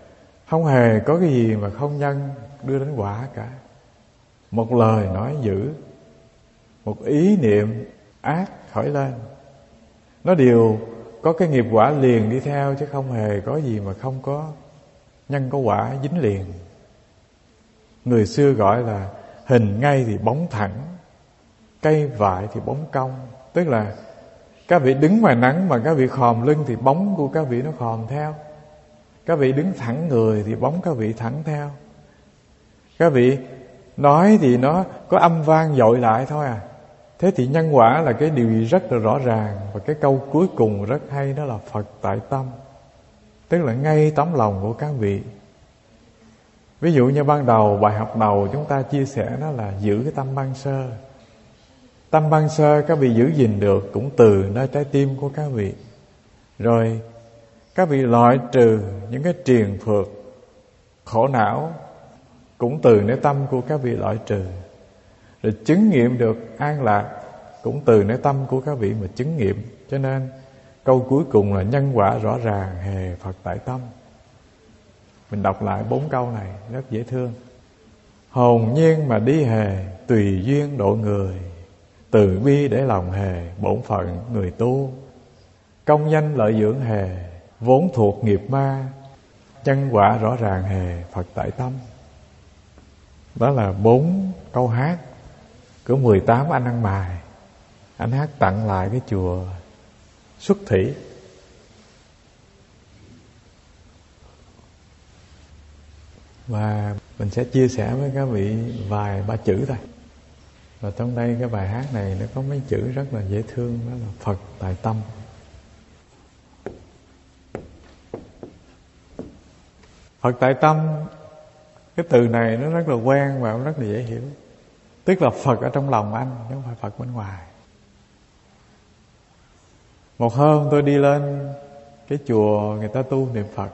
Speaker 1: Không hề có cái gì mà không nhân đưa đến quả cả. Một lời nói dữ, một ý niệm ác khởi lên, nó đều có cái nghiệp quả liền đi theo, chứ không hề có gì mà không có nhân có quả dính liền. Người xưa gọi là hình ngay thì bóng thẳng, cây vại thì bóng cong. Tức là các vị đứng ngoài nắng mà các vị khòm lưng thì bóng của các vị nó khòm theo. Các vị đứng thẳng người thì bóng các vị thẳng theo. Các vị nói thì nó có âm vang dội lại thôi à. Thế thì nhân quả là cái điều gì rất là rõ ràng. Và cái câu cuối cùng rất hay, đó là Phật tại tâm. Tức là ngay tấm lòng của các vị. Ví dụ như ban đầu, bài học đầu chúng ta chia sẻ đó là giữ cái tâm ban sơ. Tâm ban sơ các vị giữ gìn được cũng từ nơi trái tim của các vị. Rồi các vị loại trừ những cái triền phược, khổ não cũng từ nơi tâm của các vị loại trừ. Rồi chứng nghiệm được an lạc cũng từ nơi tâm của các vị mà chứng nghiệm. Cho nên câu cuối cùng là nhân quả rõ ràng, hề Phật tại tâm. Mình đọc lại bốn câu này rất dễ thương. Hồn nhiên mà đi hề, tùy duyên độ người, từ bi để lòng hề, bổn phận người tu. Công danh lợi dưỡng hề, vốn thuộc nghiệp ma, nhân quả rõ ràng hề Phật tại tâm. Đó là bốn câu hát của mười tám anh ăn mày. Anh hát tặng lại cái chùa Xuất Thủy. Và mình sẽ chia sẻ với các vị vài ba chữ thôi. Và trong đây cái bài hát này nó có mấy chữ rất là dễ thương, đó là Phật tại tâm. Phật tại tâm, cái từ này nó rất là quen và rất là dễ hiểu. Tức là Phật ở trong lòng anh, chứ không phải Phật bên ngoài. Một hôm tôi đi lên cái chùa người ta tu niệm Phật,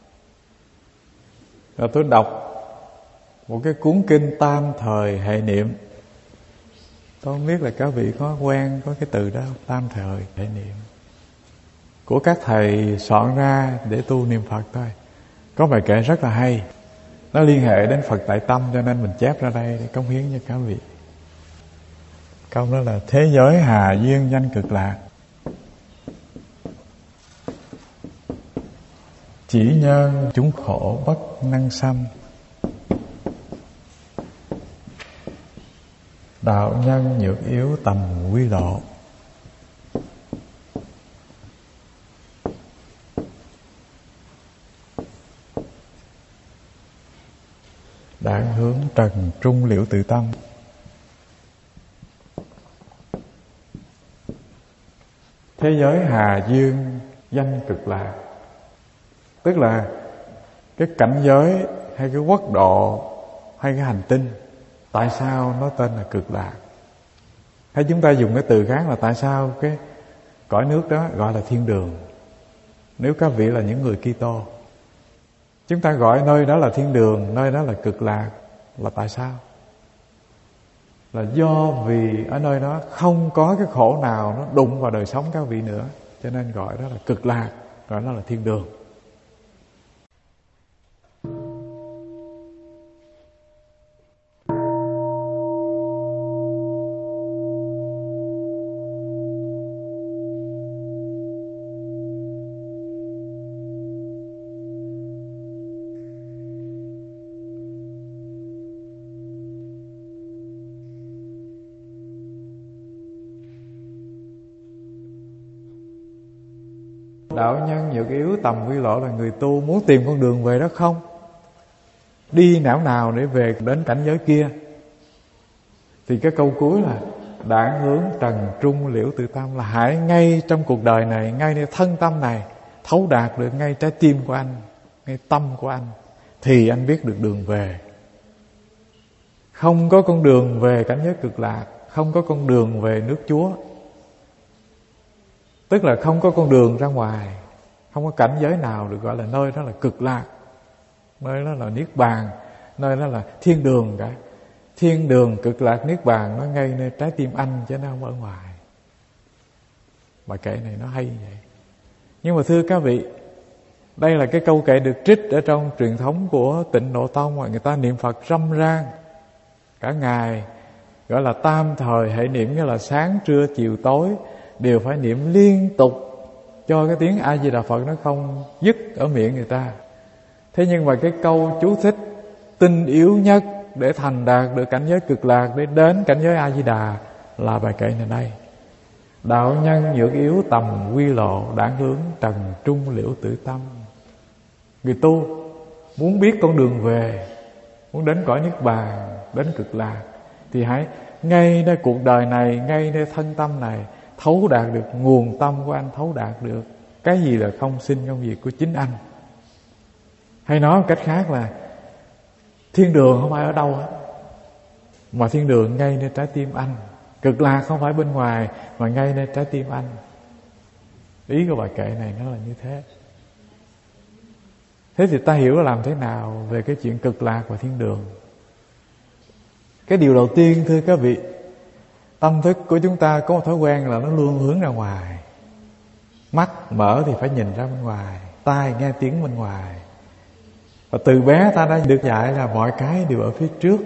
Speaker 1: rồi tôi đọc một cái cuốn kinh Tam Thời Hệ Niệm. Tôi không biết là các vị có quen có cái từ đó không? Tam Thời Hệ Niệm của các thầy soạn ra để tu niệm Phật thôi. Có bài kệ rất là hay, nó liên hệ đến Phật tại tâm, cho nên mình chép ra đây để cống hiến cho các vị. Câu đó là: thế giới hà duyên danh cực lạc, chỉ nhân chúng khổ bất năng sanh. Đạo nhân nhược yếu tầm quy lộ, đảng hướng trần trung liễu tự tâm. Thế giới hà duyên danh cực lạc, tức là cái cảnh giới hay cái quốc độ hay cái hành tinh. Tại sao nó tên là cực lạc? Hay chúng ta dùng cái từ khác là tại sao cái cõi nước đó gọi là thiên đường? Nếu các vị là những người Kitô, chúng ta gọi nơi đó là thiên đường, nơi đó là cực lạc, là tại sao? Là do vì ở nơi đó không có cái khổ nào nó đụng vào đời sống các vị nữa, cho nên gọi đó là cực lạc, gọi đó là thiên đường. Đạo nhân nhược yếu tầm quy lộ là người tu muốn tìm con đường về đó không? Đi nẻo nào để về đến cảnh giới kia? Thì cái câu cuối là đảng hướng trần trung liễu tự tâm, là hãy ngay trong cuộc đời này, ngay nơi thân tâm này, thấu đạt được ngay trái tim của anh, ngay tâm của anh, thì anh biết được đường về. Không có con đường về cảnh giới cực lạc, không có con đường về nước Chúa. Tức là không có con đường ra ngoài, không có cảnh giới nào được gọi là nơi đó là cực lạc, nơi đó là niết bàn, nơi đó là thiên đường cả. Thiên đường, cực lạc, niết bàn nó ngay nơi trái tim anh, chứ nó không ở ngoài. Bài kệ này nó hay như vậy. Nhưng mà thưa các vị, Đây là cái câu kệ được trích ở trong truyền thống của Tịnh Độ Tông, mà người ta niệm Phật râm ran cả ngày, gọi là tam thời hệ niệm, nghĩa là sáng trưa chiều tối đều phải niệm liên tục cho cái tiếng A Di Đà Phật nó không dứt ở miệng người ta. Thế nhưng mà cái câu chú thích tinh yếu nhất để thành đạt được cảnh giới cực lạc, để đến cảnh giới A Di Đà là bài kệ này đây: đạo nhân nhược yếu tầm quy lộ, đảng hướng trần trung liễu tử tâm. Người tu muốn biết con đường về, muốn đến cõi niết bàn, đến cực lạc, thì hãy ngay nơi cuộc đời này, ngay nơi thân tâm này thấu đạt được nguồn tâm của anh, thấu đạt được cái gì là không sinh công việc của chính anh. Hay nói một cách khác là thiên đường không phải ở đâu hết, mà thiên đường ngay nơi trái tim anh. Cực lạc không phải bên ngoài, mà ngay nơi trái tim anh. Ý của bài kệ này nó là như thế. Thế thì ta hiểu làm thế nào về cái chuyện cực lạc và thiên đường? Cái điều đầu tiên, thưa các vị, tâm thức của chúng ta có một thói quen là nó luôn hướng ra ngoài. Mắt mở thì phải nhìn ra bên ngoài, tai nghe tiếng bên ngoài. Và từ bé ta đã được dạy là mọi cái đều ở phía trước.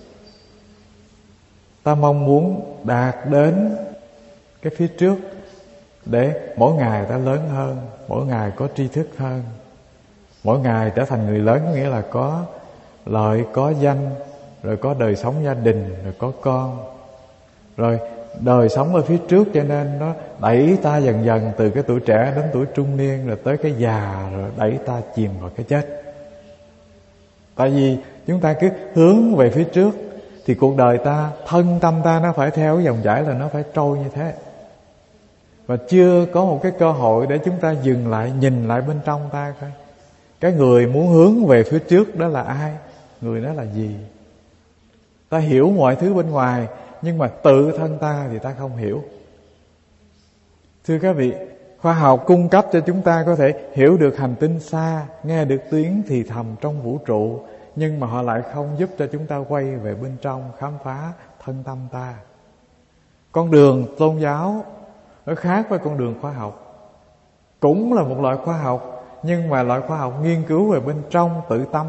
Speaker 1: Ta mong muốn đạt đến cái phía trước để mỗi ngày ta lớn hơn, mỗi ngày có tri thức hơn, mỗi ngày trở thành người lớn, nghĩa là có lợi, có danh, rồi có đời sống gia đình, rồi có con. Rồi đời sống ở phía trước, cho nên nó đẩy ta dần dần từ cái tuổi trẻ đến tuổi trung niên, rồi tới cái già, rồi đẩy ta chìm vào cái chết. Tại vì chúng ta cứ hướng về phía trước thì cuộc đời ta, thân tâm ta nó phải theo cái dòng chảy là nó phải trôi như thế. Và chưa có một cái cơ hội để chúng ta dừng lại, nhìn lại bên trong ta coi. Cái người muốn hướng về phía trước đó là ai? Người đó là gì? Ta hiểu mọi thứ bên ngoài, nhưng mà tự thân ta thì ta không hiểu. Thưa các vị, khoa học cung cấp cho chúng ta có thể hiểu được hành tinh xa, nghe được tiếng thì thầm trong vũ trụ, nhưng mà họ lại không giúp cho chúng ta quay về bên trong, khám phá thân tâm ta. Con đường tôn giáo nó khác với con đường khoa học. Cũng là một loại khoa học, nhưng mà loại khoa học nghiên cứu về bên trong tự tâm.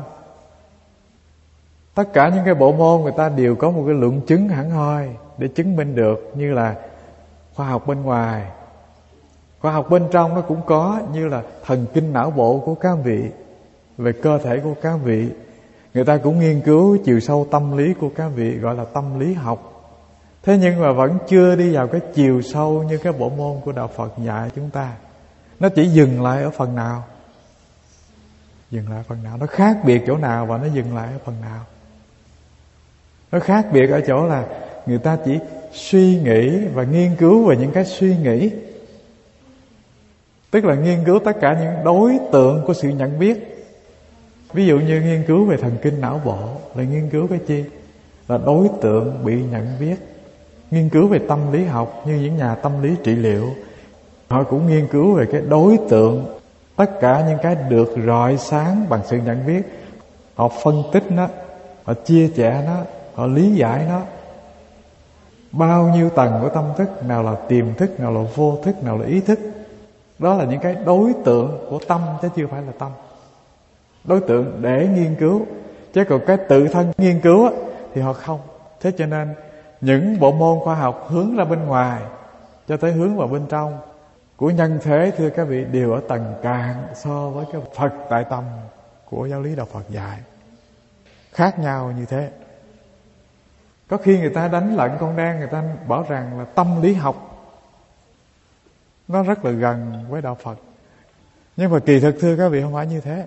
Speaker 1: Tất cả những cái bộ môn người ta đều có một cái luận chứng hẳn hoi để chứng minh được, như là khoa học bên ngoài. Khoa học bên trong nó cũng có, như là thần kinh não bộ của các vị, về cơ thể của các vị. Người ta cũng nghiên cứu chiều sâu tâm lý của các vị, gọi là tâm lý học. Thế nhưng mà vẫn chưa đi vào cái chiều sâu như cái bộ môn của Đạo Phật dạy chúng ta. Nó chỉ dừng lại ở phần nào? Dừng lại ở phần nào? Nó khác biệt chỗ nào và nó dừng lại ở phần nào? Nó khác biệt ở chỗ là người ta chỉ suy nghĩ và nghiên cứu về những cái suy nghĩ. Tức là nghiên cứu tất cả những đối tượng của sự nhận biết. Ví dụ như nghiên cứu về thần kinh não bộ là nghiên cứu cái chi? Là đối tượng bị nhận biết. Nghiên cứu về tâm lý học như những nhà tâm lý trị liệu, họ cũng nghiên cứu về cái đối tượng, tất cả những cái được rọi sáng bằng sự nhận biết. Họ phân tích nó, họ chia sẻ nó, họ lý giải nó. Bao nhiêu tầng của tâm thức, nào là tiềm thức, nào là vô thức, nào là ý thức. Đó là những cái đối tượng của tâm, chứ chưa phải là tâm. Đối tượng để nghiên cứu, chứ còn cái tự thân nghiên cứu á, thì họ không. Thế cho nên những bộ môn khoa học hướng ra bên ngoài cho tới hướng vào bên trong của nhân thế, thưa các vị, đều ở tầng cạn so với cái Phật tại tâm của giáo lý Đạo Phật dạy. Khác nhau như thế. Có khi người ta đánh lận con đen, người ta bảo rằng là tâm lý học nó rất là gần với Đạo Phật. Nhưng mà kỳ thực, thưa các vị, không phải như thế.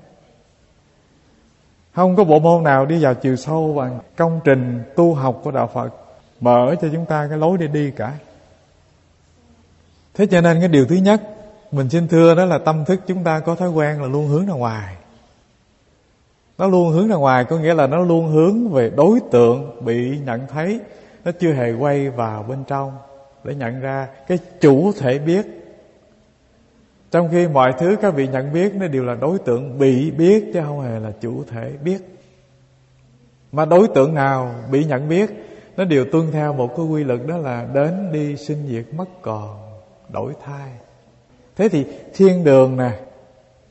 Speaker 1: Không có bộ môn nào đi vào chiều sâu bằng công trình tu học của Đạo Phật mở cho chúng ta cái lối để đi cả. Thế cho nên cái điều thứ nhất mình xin thưa đó là tâm thức chúng ta có thói quen là luôn hướng ra ngoài. Nó luôn hướng ra ngoài có nghĩa là nó luôn hướng về đối tượng bị nhận thấy. Nó chưa hề quay vào bên trong để nhận ra cái chủ thể biết. Trong khi mọi thứ các vị nhận biết nó đều là đối tượng bị biết, chứ không hề là chủ thể biết. Mà đối tượng nào bị nhận biết nó đều tuân theo một cái quy luật, đó là đến đi sinh diệt mất còn, đổi thai. Thế thì thiên đường nè,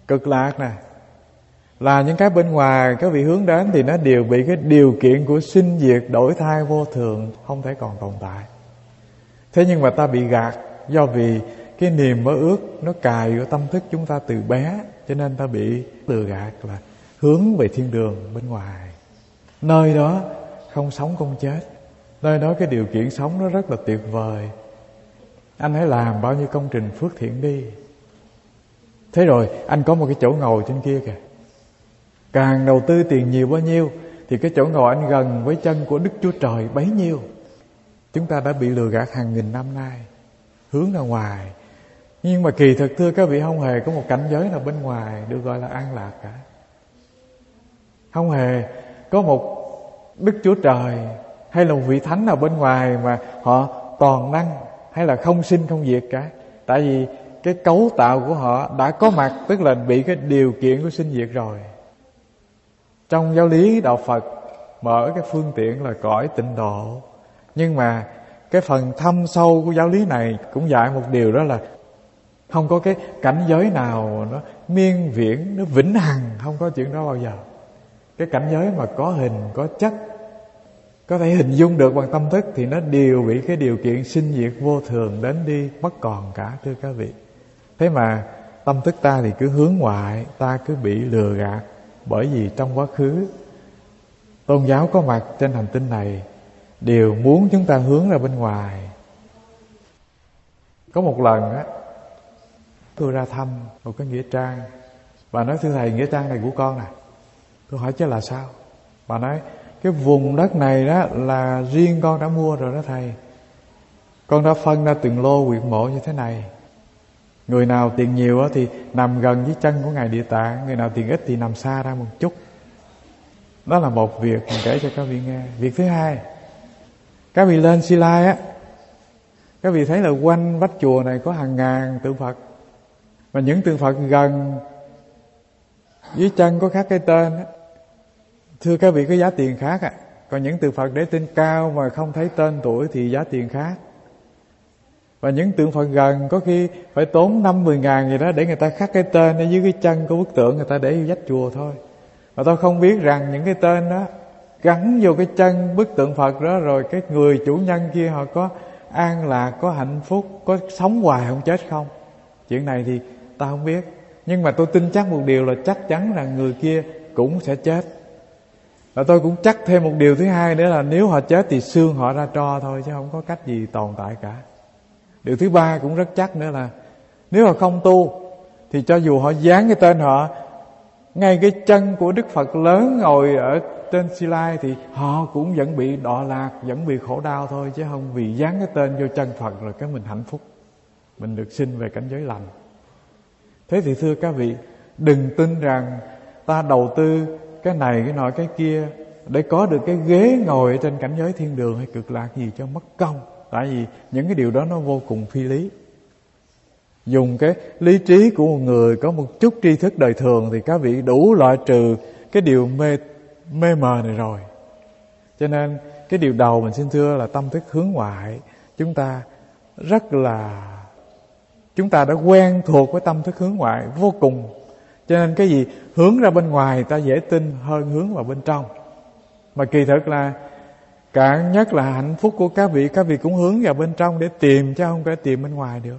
Speaker 1: cực lạc nè, là những cái bên ngoài các vị hướng đến thì nó đều bị cái điều kiện của sinh diệt đổi thay vô thường, không thể còn tồn tại. Thế nhưng mà ta bị gạt, do vì cái niềm mơ ước nó cài vào tâm thức chúng ta từ bé, cho nên ta bị lừa gạt là hướng về thiên đường bên ngoài. Nơi đó không sống không chết, nơi đó cái điều kiện sống nó rất là tuyệt vời. Anh hãy làm bao nhiêu công trình phước thiện đi. Thế rồi anh có một cái chỗ ngồi trên kia kìa, càng đầu tư tiền nhiều bao nhiêu thì cái chỗ ngồi anh gần với chân của Đức Chúa Trời bấy nhiêu. Chúng ta đã bị lừa gạt hàng nghìn năm nay, hướng ra ngoài. Nhưng mà kỳ thực thưa các vị, không hề có một cảnh giới nào bên ngoài được gọi là an lạc cả. Không hề có một Đức Chúa Trời hay là một vị thánh nào bên ngoài mà họ toàn năng hay là không sinh không diệt cả. Tại vì cái cấu tạo của họ đã có mặt, tức là bị cái điều kiện của sinh diệt rồi. Trong giáo lý đạo Phật mở cái phương tiện là cõi tịnh độ, nhưng mà cái phần thâm sâu của giáo lý này cũng dạy một điều, đó là không có cái cảnh giới nào nó miên viễn, nó vĩnh hằng, không có chuyện đó bao giờ. Cái cảnh giới mà có hình, có chất, có thể hình dung được bằng tâm thức thì nó đều bị cái điều kiện sinh diệt vô thường đến đi mất còn cả, thưa các vị. Thế mà tâm thức ta thì cứ hướng ngoại, ta cứ bị lừa gạt. Bởi vì trong quá khứ tôn giáo có mặt trên hành tinh này đều muốn chúng ta hướng ra bên ngoài. Có một lần á, tôi ra thăm một cái nghĩa trang. Bà nói: thưa thầy, nghĩa trang này của con nè. Tôi hỏi chứ là sao? Bà nói: cái vùng đất này đó là riêng con đã mua rồi đó thầy. Con đã phân ra từng lô huyệt mộ như thế này. Người nào tiền nhiều thì nằm gần với chân của Ngài Địa Tạng, người nào tiền ít thì nằm xa ra một chút. Đó là một việc mình kể cho các vị nghe. Việc thứ hai, các vị lên Si Lai á, các vị thấy là quanh vách chùa này có hàng ngàn tượng Phật. Và những tượng Phật gần dưới chân có khắc cái tên á, thưa các vị, có giá tiền khác ạ. À. Còn những tượng Phật để tên cao mà không thấy tên tuổi thì giá tiền khác. Và những tượng Phật gần có khi phải tốn năm mười ngàn gì đó để người ta khắc cái tên ở dưới cái chân của bức tượng, người ta để vô vách chùa thôi. Mà tôi không biết rằng những cái tên đó gắn vô cái chân bức tượng Phật đó, rồi cái người chủ nhân kia họ có an lạc, có hạnh phúc, có sống hoài không chết không. Chuyện này thì ta không biết. Nhưng mà tôi tin chắc một điều là chắc chắn là người kia cũng sẽ chết. Và tôi cũng chắc thêm một điều thứ hai nữa là nếu họ chết thì xương họ ra tro thôi, chứ không có cách gì tồn tại cả. Điều thứ ba cũng rất chắc nữa là nếu họ không tu thì cho dù họ dán cái tên họ ngay cái chân của Đức Phật lớn ngồi ở trên Si Lai thì họ cũng vẫn bị đọa lạc, vẫn bị khổ đau thôi, chứ không vì dán cái tên vô chân Phật rồi cái mình hạnh phúc, mình được sinh về cảnh giới lành. Thế thì thưa các vị, đừng tin rằng ta đầu tư cái này cái nọ cái kia để có được cái ghế ngồi ở trên cảnh giới thiên đường hay cực lạc gì cho mất công. Tại vì những cái điều đó nó vô cùng phi lý. Dùng cái lý trí của một người có một chút tri thức đời thường thì các vị đủ loại trừ cái điều mê mê mờ này rồi. Cho nên cái điều đầu mình xin thưa là tâm thức hướng ngoại. Chúng ta rất là Chúng ta đã quen thuộc với tâm thức hướng ngoại vô cùng. Cho nên cái gì hướng ra bên ngoài ta dễ tin hơn hướng vào bên trong. Mà kỳ thực là cạn nhất là hạnh phúc của các vị, các vị cũng hướng vào bên trong để tìm, chứ không phải tìm bên ngoài được.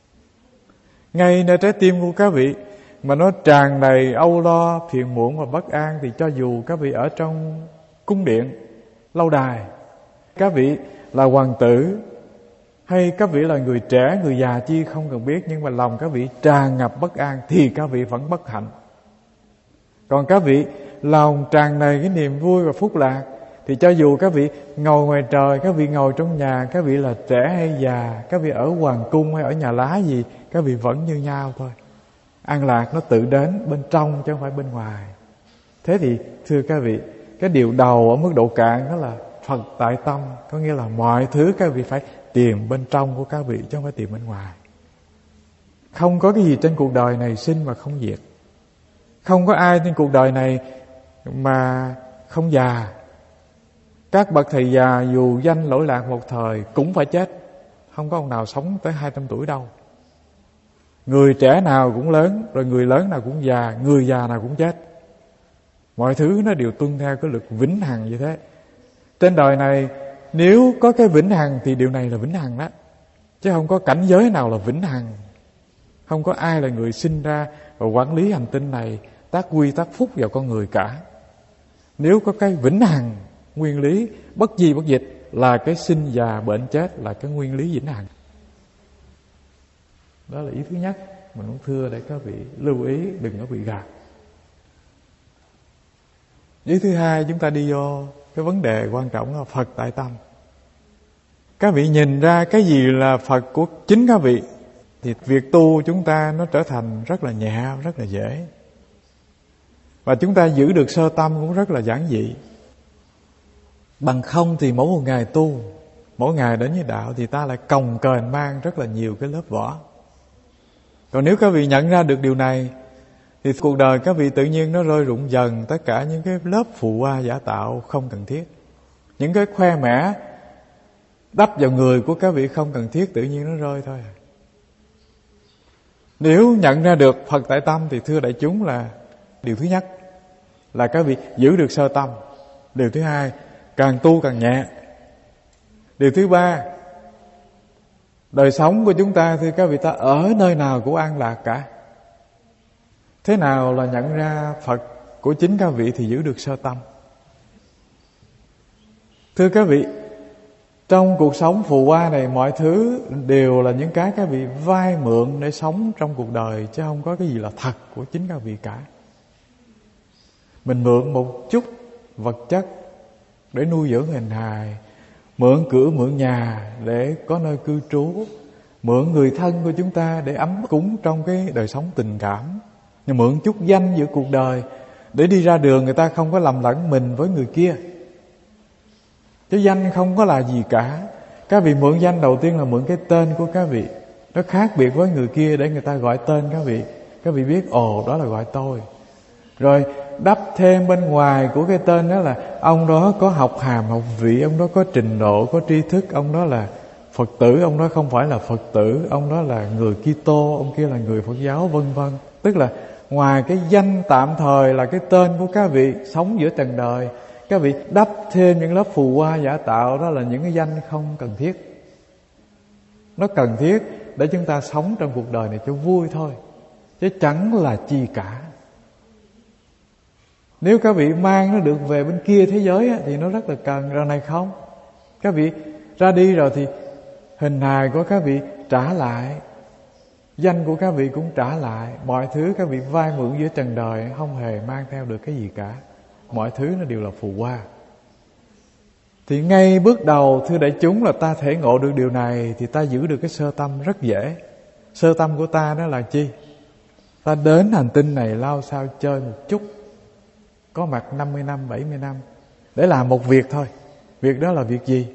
Speaker 1: Ngay nơi trái tim của các vị mà nó tràn đầy âu lo, phiền muộn và bất an, thì cho dù các vị ở trong cung điện, lâu đài, các vị là hoàng tử, hay các vị là người trẻ, người già chi không cần biết, nhưng mà lòng các vị tràn ngập bất an thì các vị vẫn bất hạnh. Còn các vị lòng tràn đầy cái niềm vui và phúc lạc thì cho dù các vị ngồi ngoài trời, các vị ngồi trong nhà, các vị là trẻ hay già, các vị ở hoàng cung hay ở nhà lá gì, các vị vẫn như nhau thôi. An lạc nó tự đến bên trong chứ không phải bên ngoài. Thế thì thưa các vị, cái điều đầu ở mức độ cạn đó là Phật tại tâm, có nghĩa là mọi thứ các vị phải tìm bên trong của các vị chứ không phải tìm bên ngoài. Không có cái gì trên cuộc đời này sinh mà không diệt. Không có ai trên cuộc đời này mà không già. Các bậc thầy già dù danh lỗi lạc một thời cũng phải chết. Không có ông nào sống tới hai trăm tuổi đâu. Người trẻ nào cũng lớn, rồi người lớn nào cũng già, người già nào cũng chết. Mọi thứ nó đều tuân theo cái luật vĩnh hằng như thế. Trên đời này nếu có cái vĩnh hằng thì điều này là vĩnh hằng đó. Chứ không có cảnh giới nào là vĩnh hằng. Không có ai là người sinh ra và quản lý hành tinh này, tác quy tác phúc vào con người cả. Nếu có cái vĩnh hằng, nguyên lý bất di bất dịch là cái sinh già bệnh chết, là cái nguyên lý vĩnh hằng. Đó là ý thứ nhất mình muốn thưa để các vị lưu ý, đừng có bị gạt. Ý thứ hai, chúng ta đi vô cái vấn đề quan trọng là Phật tại tâm. Các vị nhìn ra cái gì là Phật của chính các vị thì việc tu chúng ta nó trở thành rất là nhẹ, rất là dễ. Và chúng ta giữ được sơ tâm cũng rất là giản dị. Bằng không thì mỗi một ngày tu, mỗi ngày đến với đạo thì ta lại cồng kềnh mang rất là nhiều cái lớp vỏ. Còn nếu các vị nhận ra được điều này thì cuộc đời các vị tự nhiên nó rơi rụng dần tất cả những cái lớp phù hoa giả tạo không cần thiết. Những cái khoe mẽ đắp vào người của các vị không cần thiết, tự nhiên nó rơi thôi. Nếu nhận ra được Phật tại tâm thì thưa đại chúng là điều thứ nhất là các vị giữ được sơ tâm. Điều thứ hai, càng tu càng nhẹ. Điều thứ ba, đời sống của chúng ta thì các vị ta ở nơi nào cũng an lạc cả. Thế nào là nhận ra Phật của chính các vị thì giữ được sơ tâm? Thưa các vị, trong cuộc sống phù hoa này mọi thứ đều là những cái các vị vay mượn để sống trong cuộc đời, chứ không có cái gì là thật của chính các vị cả. Mình mượn một chút vật chất để nuôi dưỡng hình hài, mượn cửa mượn nhà để có nơi cư trú, mượn người thân của chúng ta để ấm cúng trong cái đời sống tình cảm, mượn chút danh giữa cuộc đời để đi ra đường người ta không có lầm lẫn mình với người kia. Chứ danh không có là gì cả. Các vị mượn danh đầu tiên là mượn cái tên của các vị, nó khác biệt với người kia để người ta gọi tên các vị. Các vị biết ồ đó là gọi tôi. Rồi đắp thêm bên ngoài của cái tên đó là ông đó có học hàm học vị, ông đó có trình độ, có tri thức, ông đó là Phật tử, ông đó không phải là Phật tử, ông đó là người Kitô, ông kia là người Phật giáo, vân vân. Tức là ngoài cái danh tạm thời là cái tên của các vị sống giữa trần đời, các vị đắp thêm những lớp phù hoa giả tạo, đó là những cái danh không cần thiết. Nó cần thiết để chúng ta sống trong cuộc đời này cho vui thôi, chứ chẳng là chi cả. Nếu các vị mang nó được về bên kia thế giới á, thì nó rất là cần. Rồi này không, các vị ra đi rồi thì hình hài của các vị trả lại, danh của các vị cũng trả lại. Mọi thứ các vị vay mượn giữa trần đời không hề mang theo được cái gì cả. Mọi thứ nó đều là phù hoa. Thì ngay bước đầu thưa đại chúng là ta thể ngộ được điều này thì ta giữ được cái sơ tâm rất dễ. Sơ tâm của ta đó là chi? Ta đến hành tinh này lao sao chơi một chút, có mặt năm mươi năm, bảy mươi năm để làm một việc thôi. Việc đó là việc gì?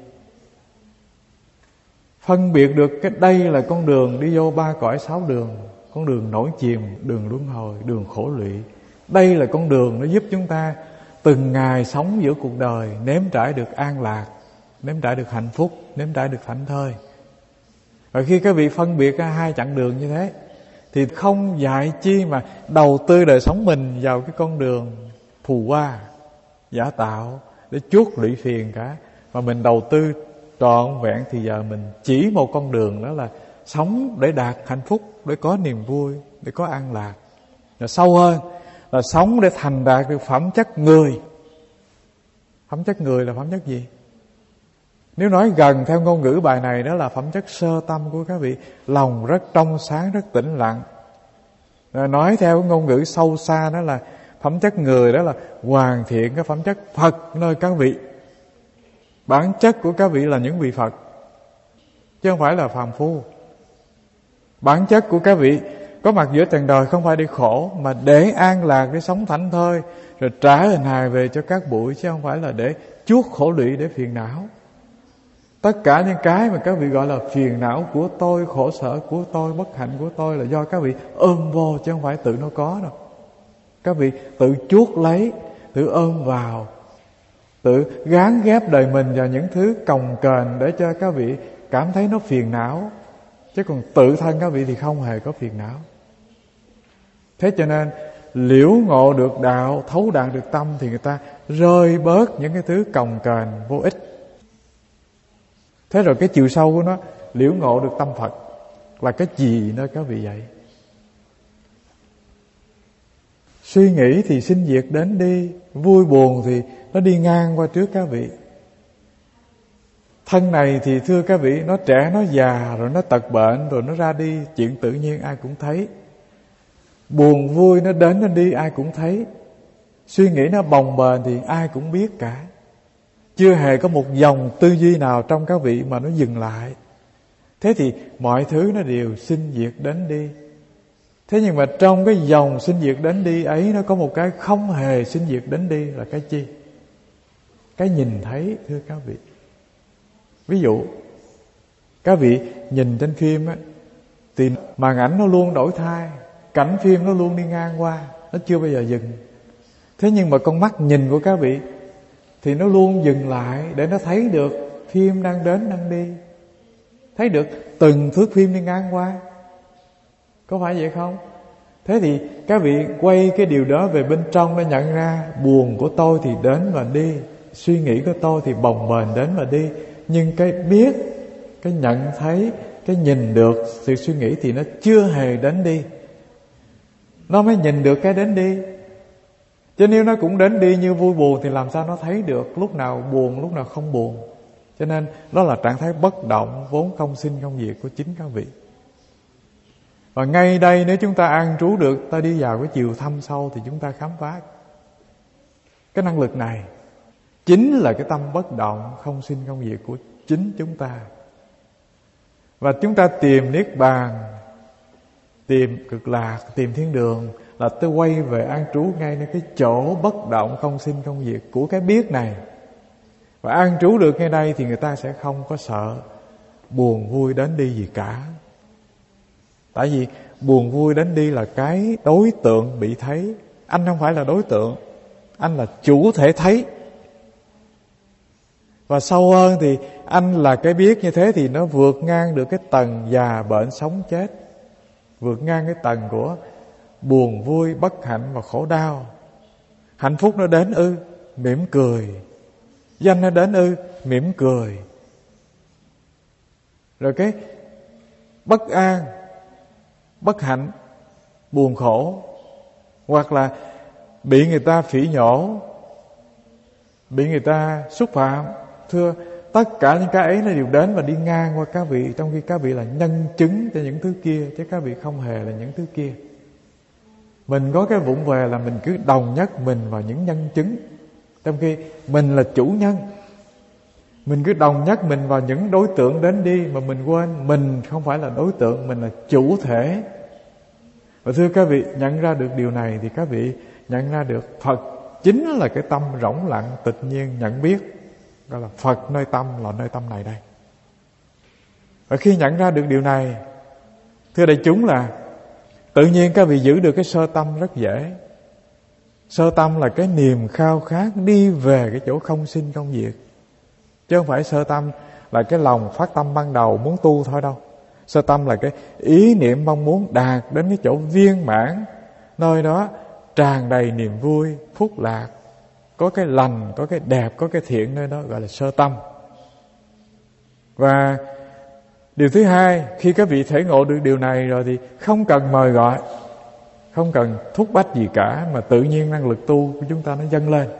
Speaker 1: Phân biệt được cái đây là con đường đi vô ba cõi sáu đường, con đường nổi chìm, đường luân hồi, đường khổ lụy. Đây là con đường nó giúp chúng ta từng ngày sống giữa cuộc đời, nếm trải được an lạc, nếm trải được hạnh phúc, nếm trải được thảnh thơi. Và khi các vị phân biệt ra hai chặng đường như thế thì không dạy chi mà đầu tư đời sống mình vào cái con đường phù hoa giả tạo để chuốc lụy phiền cả. Mà mình đầu tư trọn vẹn thì giờ mình chỉ một con đường, đó là sống để đạt hạnh phúc, để có niềm vui, để có an lạc. Và sâu hơn là sống để thành đạt được phẩm chất người. Phẩm chất người là phẩm chất gì? Nếu nói gần theo ngôn ngữ bài này, đó là phẩm chất sơ tâm của các vị. Lòng rất trong sáng, rất tĩnh lặng. Rồi nói theo ngôn ngữ sâu xa, đó là phẩm chất người, đó là hoàn thiện cái phẩm chất Phật nơi các vị. Bản chất của các vị là những vị Phật, chứ không phải là phàm phu. Bản chất của các vị có mặt giữa trần đời không phải để khổ, mà để an lạc, để sống thảnh thơi, rồi trả hình hài về cho các bụi, chứ không phải là để chuốc khổ lụy, để phiền não. Tất cả những cái mà các vị gọi là phiền não của tôi, khổ sở của tôi, bất hạnh của tôi là do các vị ôm vô, chứ không phải tự nó có đâu. Các vị tự chuốc lấy, tự ôm vào, tự gán ghép đời mình vào những thứ cồng kềnh để cho các vị cảm thấy nó phiền não. Chứ còn tự thân các vị thì không hề có phiền não. Thế cho nên liễu ngộ được đạo, thấu đạt được tâm, thì người ta rơi bớt những cái thứ cồng kềnh vô ích. Thế rồi cái chiều sâu của nó, liễu ngộ được tâm Phật là cái gì nơi các vị vậy? Suy nghĩ thì sinh diệt đến đi, vui buồn thì nó đi ngang qua trước các vị. Thân này thì thưa các vị, nó trẻ, nó già, rồi nó tật bệnh, rồi nó ra đi, chuyện tự nhiên ai cũng thấy. Buồn vui nó đến nó đi ai cũng thấy. Suy nghĩ nó bồng bềnh thì ai cũng biết cả. Chưa hề có một dòng tư duy nào trong các vị mà nó dừng lại. Thế thì mọi thứ nó đều sinh diệt đến đi. Thế nhưng mà trong cái dòng sinh diệt đến đi ấy, nó có một cái không hề sinh diệt đến đi là cái chi? Cái nhìn thấy, thưa các vị. Ví dụ các vị nhìn trên phim á, thì màn ảnh nó luôn đổi thay, cảnh phim nó luôn đi ngang qua, nó chưa bao giờ dừng. Thế nhưng mà con mắt nhìn của các vị thì nó luôn dừng lại để nó thấy được phim đang đến đang đi, thấy được từng thước phim đi ngang qua. Có phải vậy không? Thế thì các vị quay cái điều đó về bên trong, nó nhận ra buồn của tôi thì đến và đi, suy nghĩ của tôi thì bồng bềnh đến và đi. Nhưng cái biết, cái nhận thấy, cái nhìn được sự suy nghĩ thì nó chưa hề đến đi. Nó mới nhìn được cái đến đi. Chứ nếu nó cũng đến đi như vui buồn thì làm sao nó thấy được lúc nào buồn, lúc nào không buồn. Cho nên đó là trạng thái bất động, vốn không sinh không diệt của chính các vị. Và ngay đây nếu chúng ta an trú được, ta đi vào cái chiều thâm sâu, thì chúng ta khám phá cái năng lực này chính là cái tâm bất động, không sinh không diệt của chính chúng ta. Và chúng ta tìm niết bàn, tìm cực lạc, tìm thiên đường, là tôi quay về an trú ngay nơi cái chỗ bất động, không sinh không diệt của cái biết này. Và an trú được ngay đây thì người ta sẽ không có sợ buồn vui đến đi gì cả. Tại vì buồn vui đến đi là cái đối tượng bị thấy. Anh không phải là đối tượng, anh là chủ thể thấy. Và sâu hơn thì anh là cái biết như thế, thì nó vượt ngang được cái tầng già bệnh sống chết, vượt ngang cái tầng của buồn vui, bất hạnh và khổ đau. Hạnh phúc nó đến ư, mỉm cười. Danh nó đến ư, mỉm cười. Rồi cái bất an, bất hạnh, buồn khổ, hoặc là bị người ta phỉ nhổ, bị người ta xúc phạm, thưa, tất cả những cái ấy nó đều đến và đi ngang qua các vị, trong khi các vị là nhân chứng cho những thứ kia, chứ các vị không hề là những thứ kia. Mình có cái vụng về là mình cứ đồng nhất mình vào những nhân chứng, trong khi mình là chủ nhân. Mình cứ đồng nhất mình vào những đối tượng đến đi, mà mình quên mình không phải là đối tượng, mình là chủ thể. Và thưa các vị, nhận ra được điều này thì các vị nhận ra được Phật chính là cái tâm rỗng lặng tịch nhiên nhận biết. Gọi là Phật nơi tâm, là nơi tâm này đây. Và khi nhận ra được điều này, thưa đại chúng, là tự nhiên các vị giữ được cái sơ tâm rất dễ. Sơ tâm là cái niềm khao khát đi về cái chỗ không sinh không diệt, chứ không phải sơ tâm là cái lòng phát tâm ban đầu muốn tu thôi đâu. Sơ tâm là cái ý niệm mong muốn đạt đến cái chỗ viên mãn, nơi đó tràn đầy niềm vui, phúc lạc, có cái lành, có cái đẹp, có cái thiện, nơi đó gọi là sơ tâm. Và điều thứ hai, khi các vị thể ngộ được điều này rồi thì không cần mời gọi, không cần thúc bách gì cả, mà tự nhiên năng lực tu của chúng ta nó dâng lên.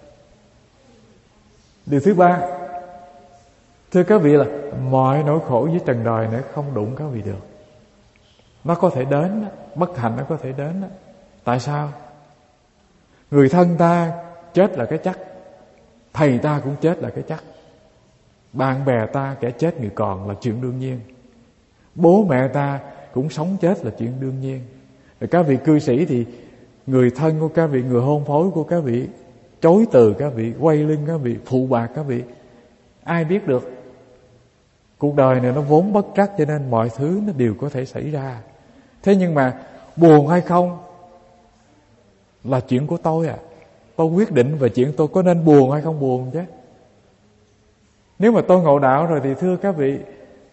Speaker 1: Điều thứ ba, thưa các vị, là mọi nỗi khổ dưới trần đời này không đụng các vị được. Nó có thể đến, bất hạnh nó có thể đến. Tại sao? Người thân ta chết là cái chắc, thầy ta cũng chết là cái chắc, bạn bè ta kẻ chết người còn là chuyện đương nhiên, bố mẹ ta cũng sống chết là chuyện đương nhiên. Rồi các vị cư sĩ thì người thân của các vị, người hôn phối của các vị chối từ các vị, quay lưng các vị, phụ bạc các vị. Ai biết được? Cuộc đời này nó vốn bất trắc, cho nên mọi thứ nó đều có thể xảy ra. Thế nhưng mà buồn hay không là chuyện của tôi à. Tôi quyết định về chuyện tôi có nên buồn hay không buồn chứ. Nếu mà tôi ngộ đạo rồi thì thưa các vị,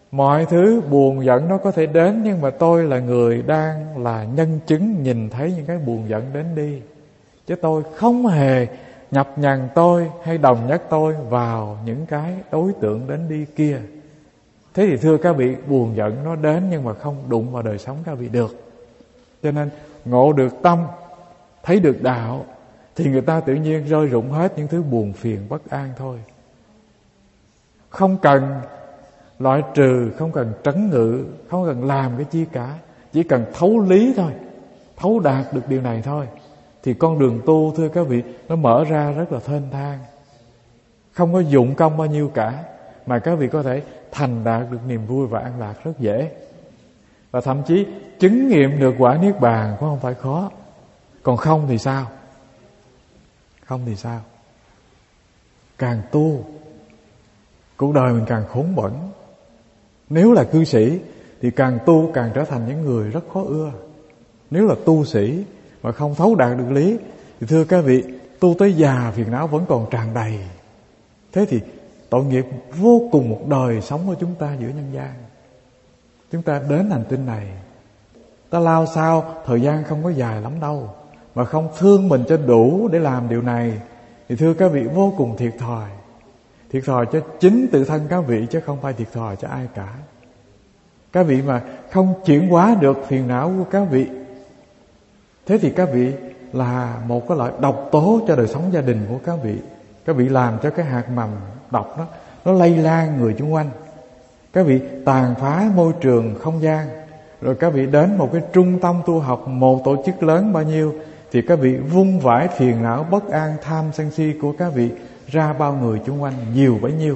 Speaker 1: Mọi thứ buồn giận nó có thể đến, nhưng mà tôi là người đang là nhân chứng nhìn thấy những cái buồn giận đến đi. Chứ tôi không hề nhập nhằn tôi hay đồng nhất tôi vào những cái đối tượng đến đi kia. Thế thì thưa các vị, buồn giận nó đến nhưng mà không đụng vào đời sống các vị được. Cho nên ngộ được tâm, thấy được đạo, thì người ta tự nhiên rơi rụng hết những thứ buồn phiền bất an thôi. Không cần loại trừ, không cần trấn ngự, không cần làm cái chi cả. Chỉ cần thấu lý thôi, thấu đạt được điều này thôi, thì con đường tu thưa các vị, nó mở ra rất là thênh thang. Không có dụng công bao nhiêu cả, mà các vị có thể thành đạt được niềm vui và an lạc rất dễ. Và thậm chí chứng nghiệm được quả Niết Bàn cũng không phải khó. Còn không thì sao? Không thì sao? Càng tu, cuộc đời mình càng khốn bẩn. Nếu là cư sĩ thì càng tu càng trở thành những người rất khó ưa. Nếu là tu sĩ mà không thấu đạt được lý thì thưa các vị, tu tới già phiền não vẫn còn tràn đầy. Thế thì tội nghiệp vô cùng một đời sống của chúng ta giữa nhân gian. Chúng ta đến hành tinh này, ta lao sao thời gian không có dài lắm đâu, mà không thương mình cho đủ để làm điều này thì thưa các vị, vô cùng thiệt thòi. Thiệt thòi cho chính tự thân các vị, chứ không phải thiệt thòi cho ai cả. Các vị mà không chuyển hóa được phiền não của các vị, thế thì các vị là một cái loại độc tố cho đời sống gia đình của các vị. Các vị làm cho cái hạt mầm độc đó nó lây lan người xung quanh. Các vị tàn phá môi trường không gian, rồi các vị đến một cái trung tâm tu học, một tổ chức lớn bao nhiêu, thì các vị vung vãi phiền não bất an tham sân si của các vị ra bao người xung quanh nhiều bấy nhiêu.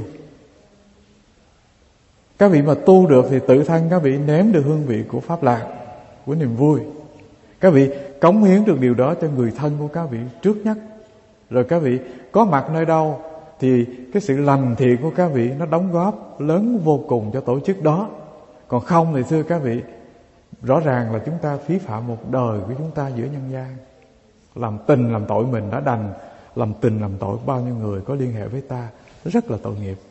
Speaker 1: Các vị mà tu được thì tự thân các vị nếm được hương vị của pháp lạc, của niềm vui. Các vị cống hiến được điều đó cho người thân của các vị trước nhất. Rồi các vị có mặt nơi đâu thì cái sự lành thiện của các vị nó đóng góp lớn vô cùng cho tổ chức đó. Còn không thì thưa các vị, rõ ràng là chúng ta phí phạm một đời của chúng ta giữa nhân gian. Làm tình làm tội mình đã đành, làm tình làm tội bao nhiêu người có liên hệ với ta, rất là tội nghiệp.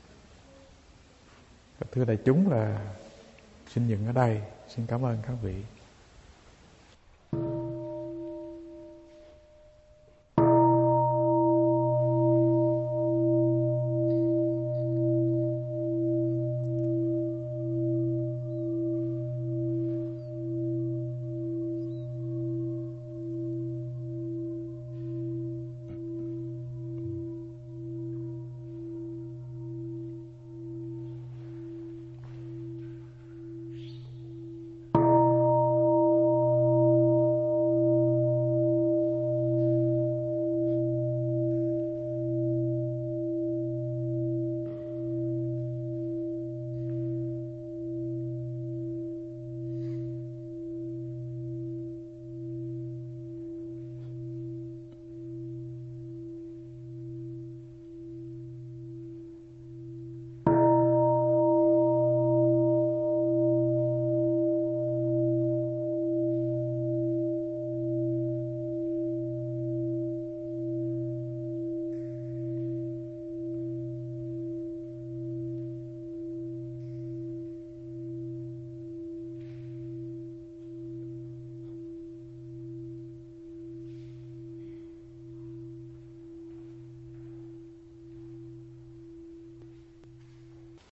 Speaker 1: Thưa đại chúng, là xin dừng ở đây. Xin cảm ơn các vị.